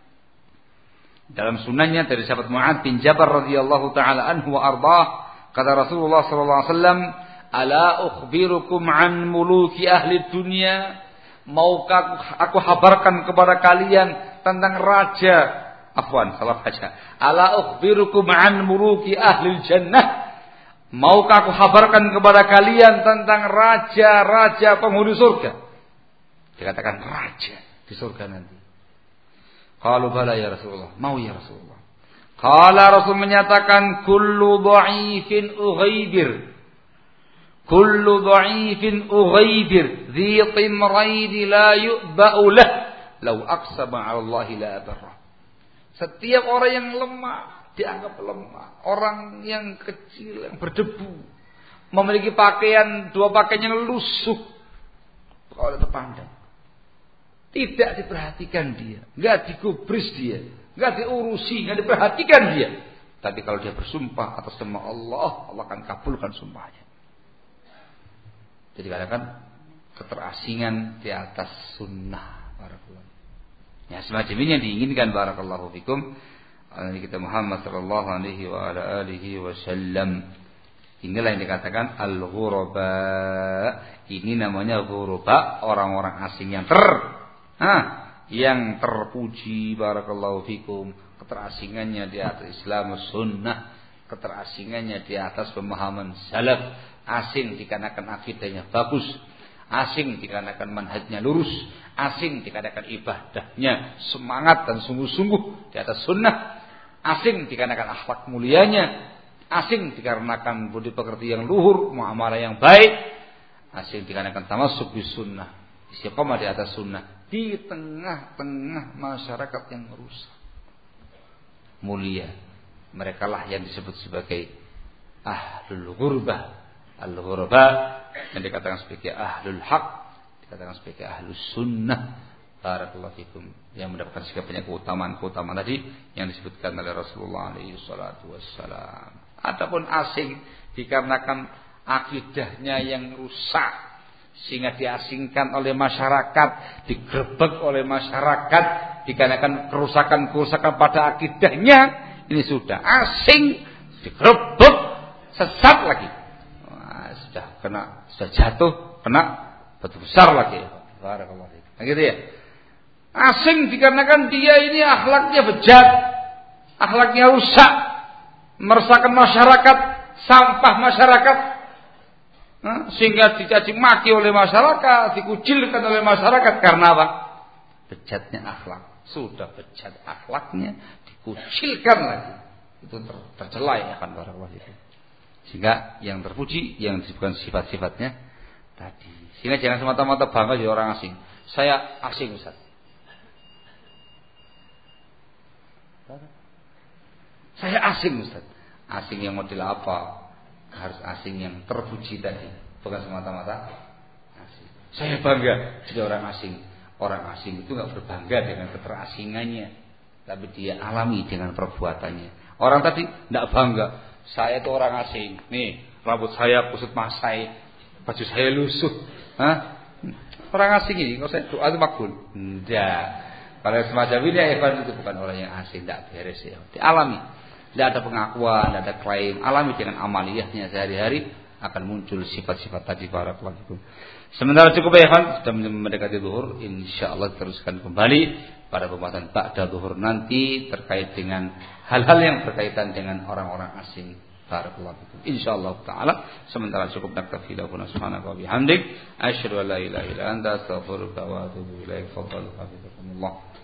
S1: dalam sunannya dari sahabat Mu'adz bin Jabal radhiyallahu taala anhu wa ardhah, kata Rasulullah sallallahu alaihi wasallam, ala ukhbirukum an muluki ahli dunya, maukah aku habarkan kepada kalian tentang raja, afwan salah baca, ala ukhbirukum an muluki ahli jannah, maukah aku habarkan kepada kalian tentang raja-raja penghuni surga. Dikatakan raja di surga nanti. Qalu bala ya Rasulullah, mau ya Rasulullah. Qala Rasul menyatakan, kullu dha'ifin ughaibir, kullu dha'ifin ughaibir dhi timraid la yu'ba'u lah law aqsama 'ala Allah la abarra. Setiap orang yang lemah dianggap lemah, orang yang kecil yang berdebu, memiliki pakaian dua pakaian yang lusuh, kalau terpandang, tidak diperhatikan dia, nggak digubris dia, nggak diurusi, nggak diperhatikan dia. Tapi kalau dia bersumpah atas nama Allah, Allah akan kabulkan sumpahnya. Jadi kadang-kadang keterasingan di atas sunnah, barakallahu. Ya semacam ini yang diinginkan, barakallahu fikum, Nabi kita Muhammad sallallahu alaihi wa ala alihi wasallam. Inilah yang dikatakan al-ghuraba. Ini namanya ghuraba, orang-orang asing yang ter Ah, yang terpuji, barakallahu fikum, keterasingannya di atas Islam sunnah, keterasingannya di atas pemahaman salaf, asing dikarenakan akidahnya bagus, asing dikarenakan manhajnya lurus, asing dikarenakan ibadahnya semangat dan sungguh-sungguh di atas sunnah, asing dikarenakan akhlak mulianya, asing dikarenakan budi pekerti yang luhur, muamalah yang baik, asing dikarenakan tamassuk bis sunnah, istiqamah di atas sunnah. Di tengah-tengah masyarakat yang rusak, mulia, mereka lah yang disebut sebagai ahlul ghurbah. Al-ghurbah yang dikatakan sebagai ahlul haq, dikatakan sebagai ahlus sunnah, barakallahu fikum, yang mendapatkan sikap banyak keutamaan-keutamaan tadi yang disebutkan oleh Rasulullah alaihi salatu wassalam. Adapun asing dikarenakan akidahnya yang rusak, sehingga diasingkan oleh masyarakat, digerebek oleh masyarakat dikarenakan kerusakan-kerusakan pada akidahnya, Ini sudah asing, digerebek, sesat lagi. Wah, sudah kena, sudah jatuh, kena batu besar lagi. Barakallahu fiik. Nah, gitu ya. Asing dikarenakan dia ini akhlaknya bejat, akhlaknya rusak, meresahkan masyarakat, sampah masyarakat, sehingga dicaci maki oleh masyarakat, dikucilkan oleh masyarakat karena apa? Bejatnya akhlak. Sudah bejat akhlaknya, dikucilkan lagi. Itu ter, tercela ya kan barakallahu itu. Sehingga yang terpuji yang disebutkan sifat-sifatnya tadi. Sehingga jangan semata-mata bangga jadi orang asing. Saya asing Ustaz. Saya asing Ustaz. Asing yang model apa? Harus asing yang terpuji tadi, bukan semata-mata asing. Saya bangga jadi orang asing. Orang asing itu nggak berbangga dengan keterasingannya, tapi dia alami dengan perbuatannya. Orang tadi nggak bangga, saya itu orang asing. Nih, rambut saya kusut masai, baju saya lusuh. Hah? Orang asing ini, kalau saya doa itu makbul. Enggak. Kalau semacam ini ya itu bukan orang yang asing, tidak beres ya. Dialami. Tidak ada pengakuan, tidak ada klaim. Alami dengan amaliyahnya sehari-hari akan muncul sifat-sifat tadi barakallahu fikum. Sementara cukup ya kan, sudah mendekati zuhur, insyaallah teruskan kembali pada pembahasan ba'da zuhur nanti terkait dengan hal-hal yang berkaitan dengan orang-orang asing. Barakallahu fikum. Insyaallah taala. Sementara cukup naktafi lahu subhanaka wa bihamdik, asyhadu an la ilaha illa anta, astaghfiruka wa atubu ilaik. Fadhlu hafizakumullah.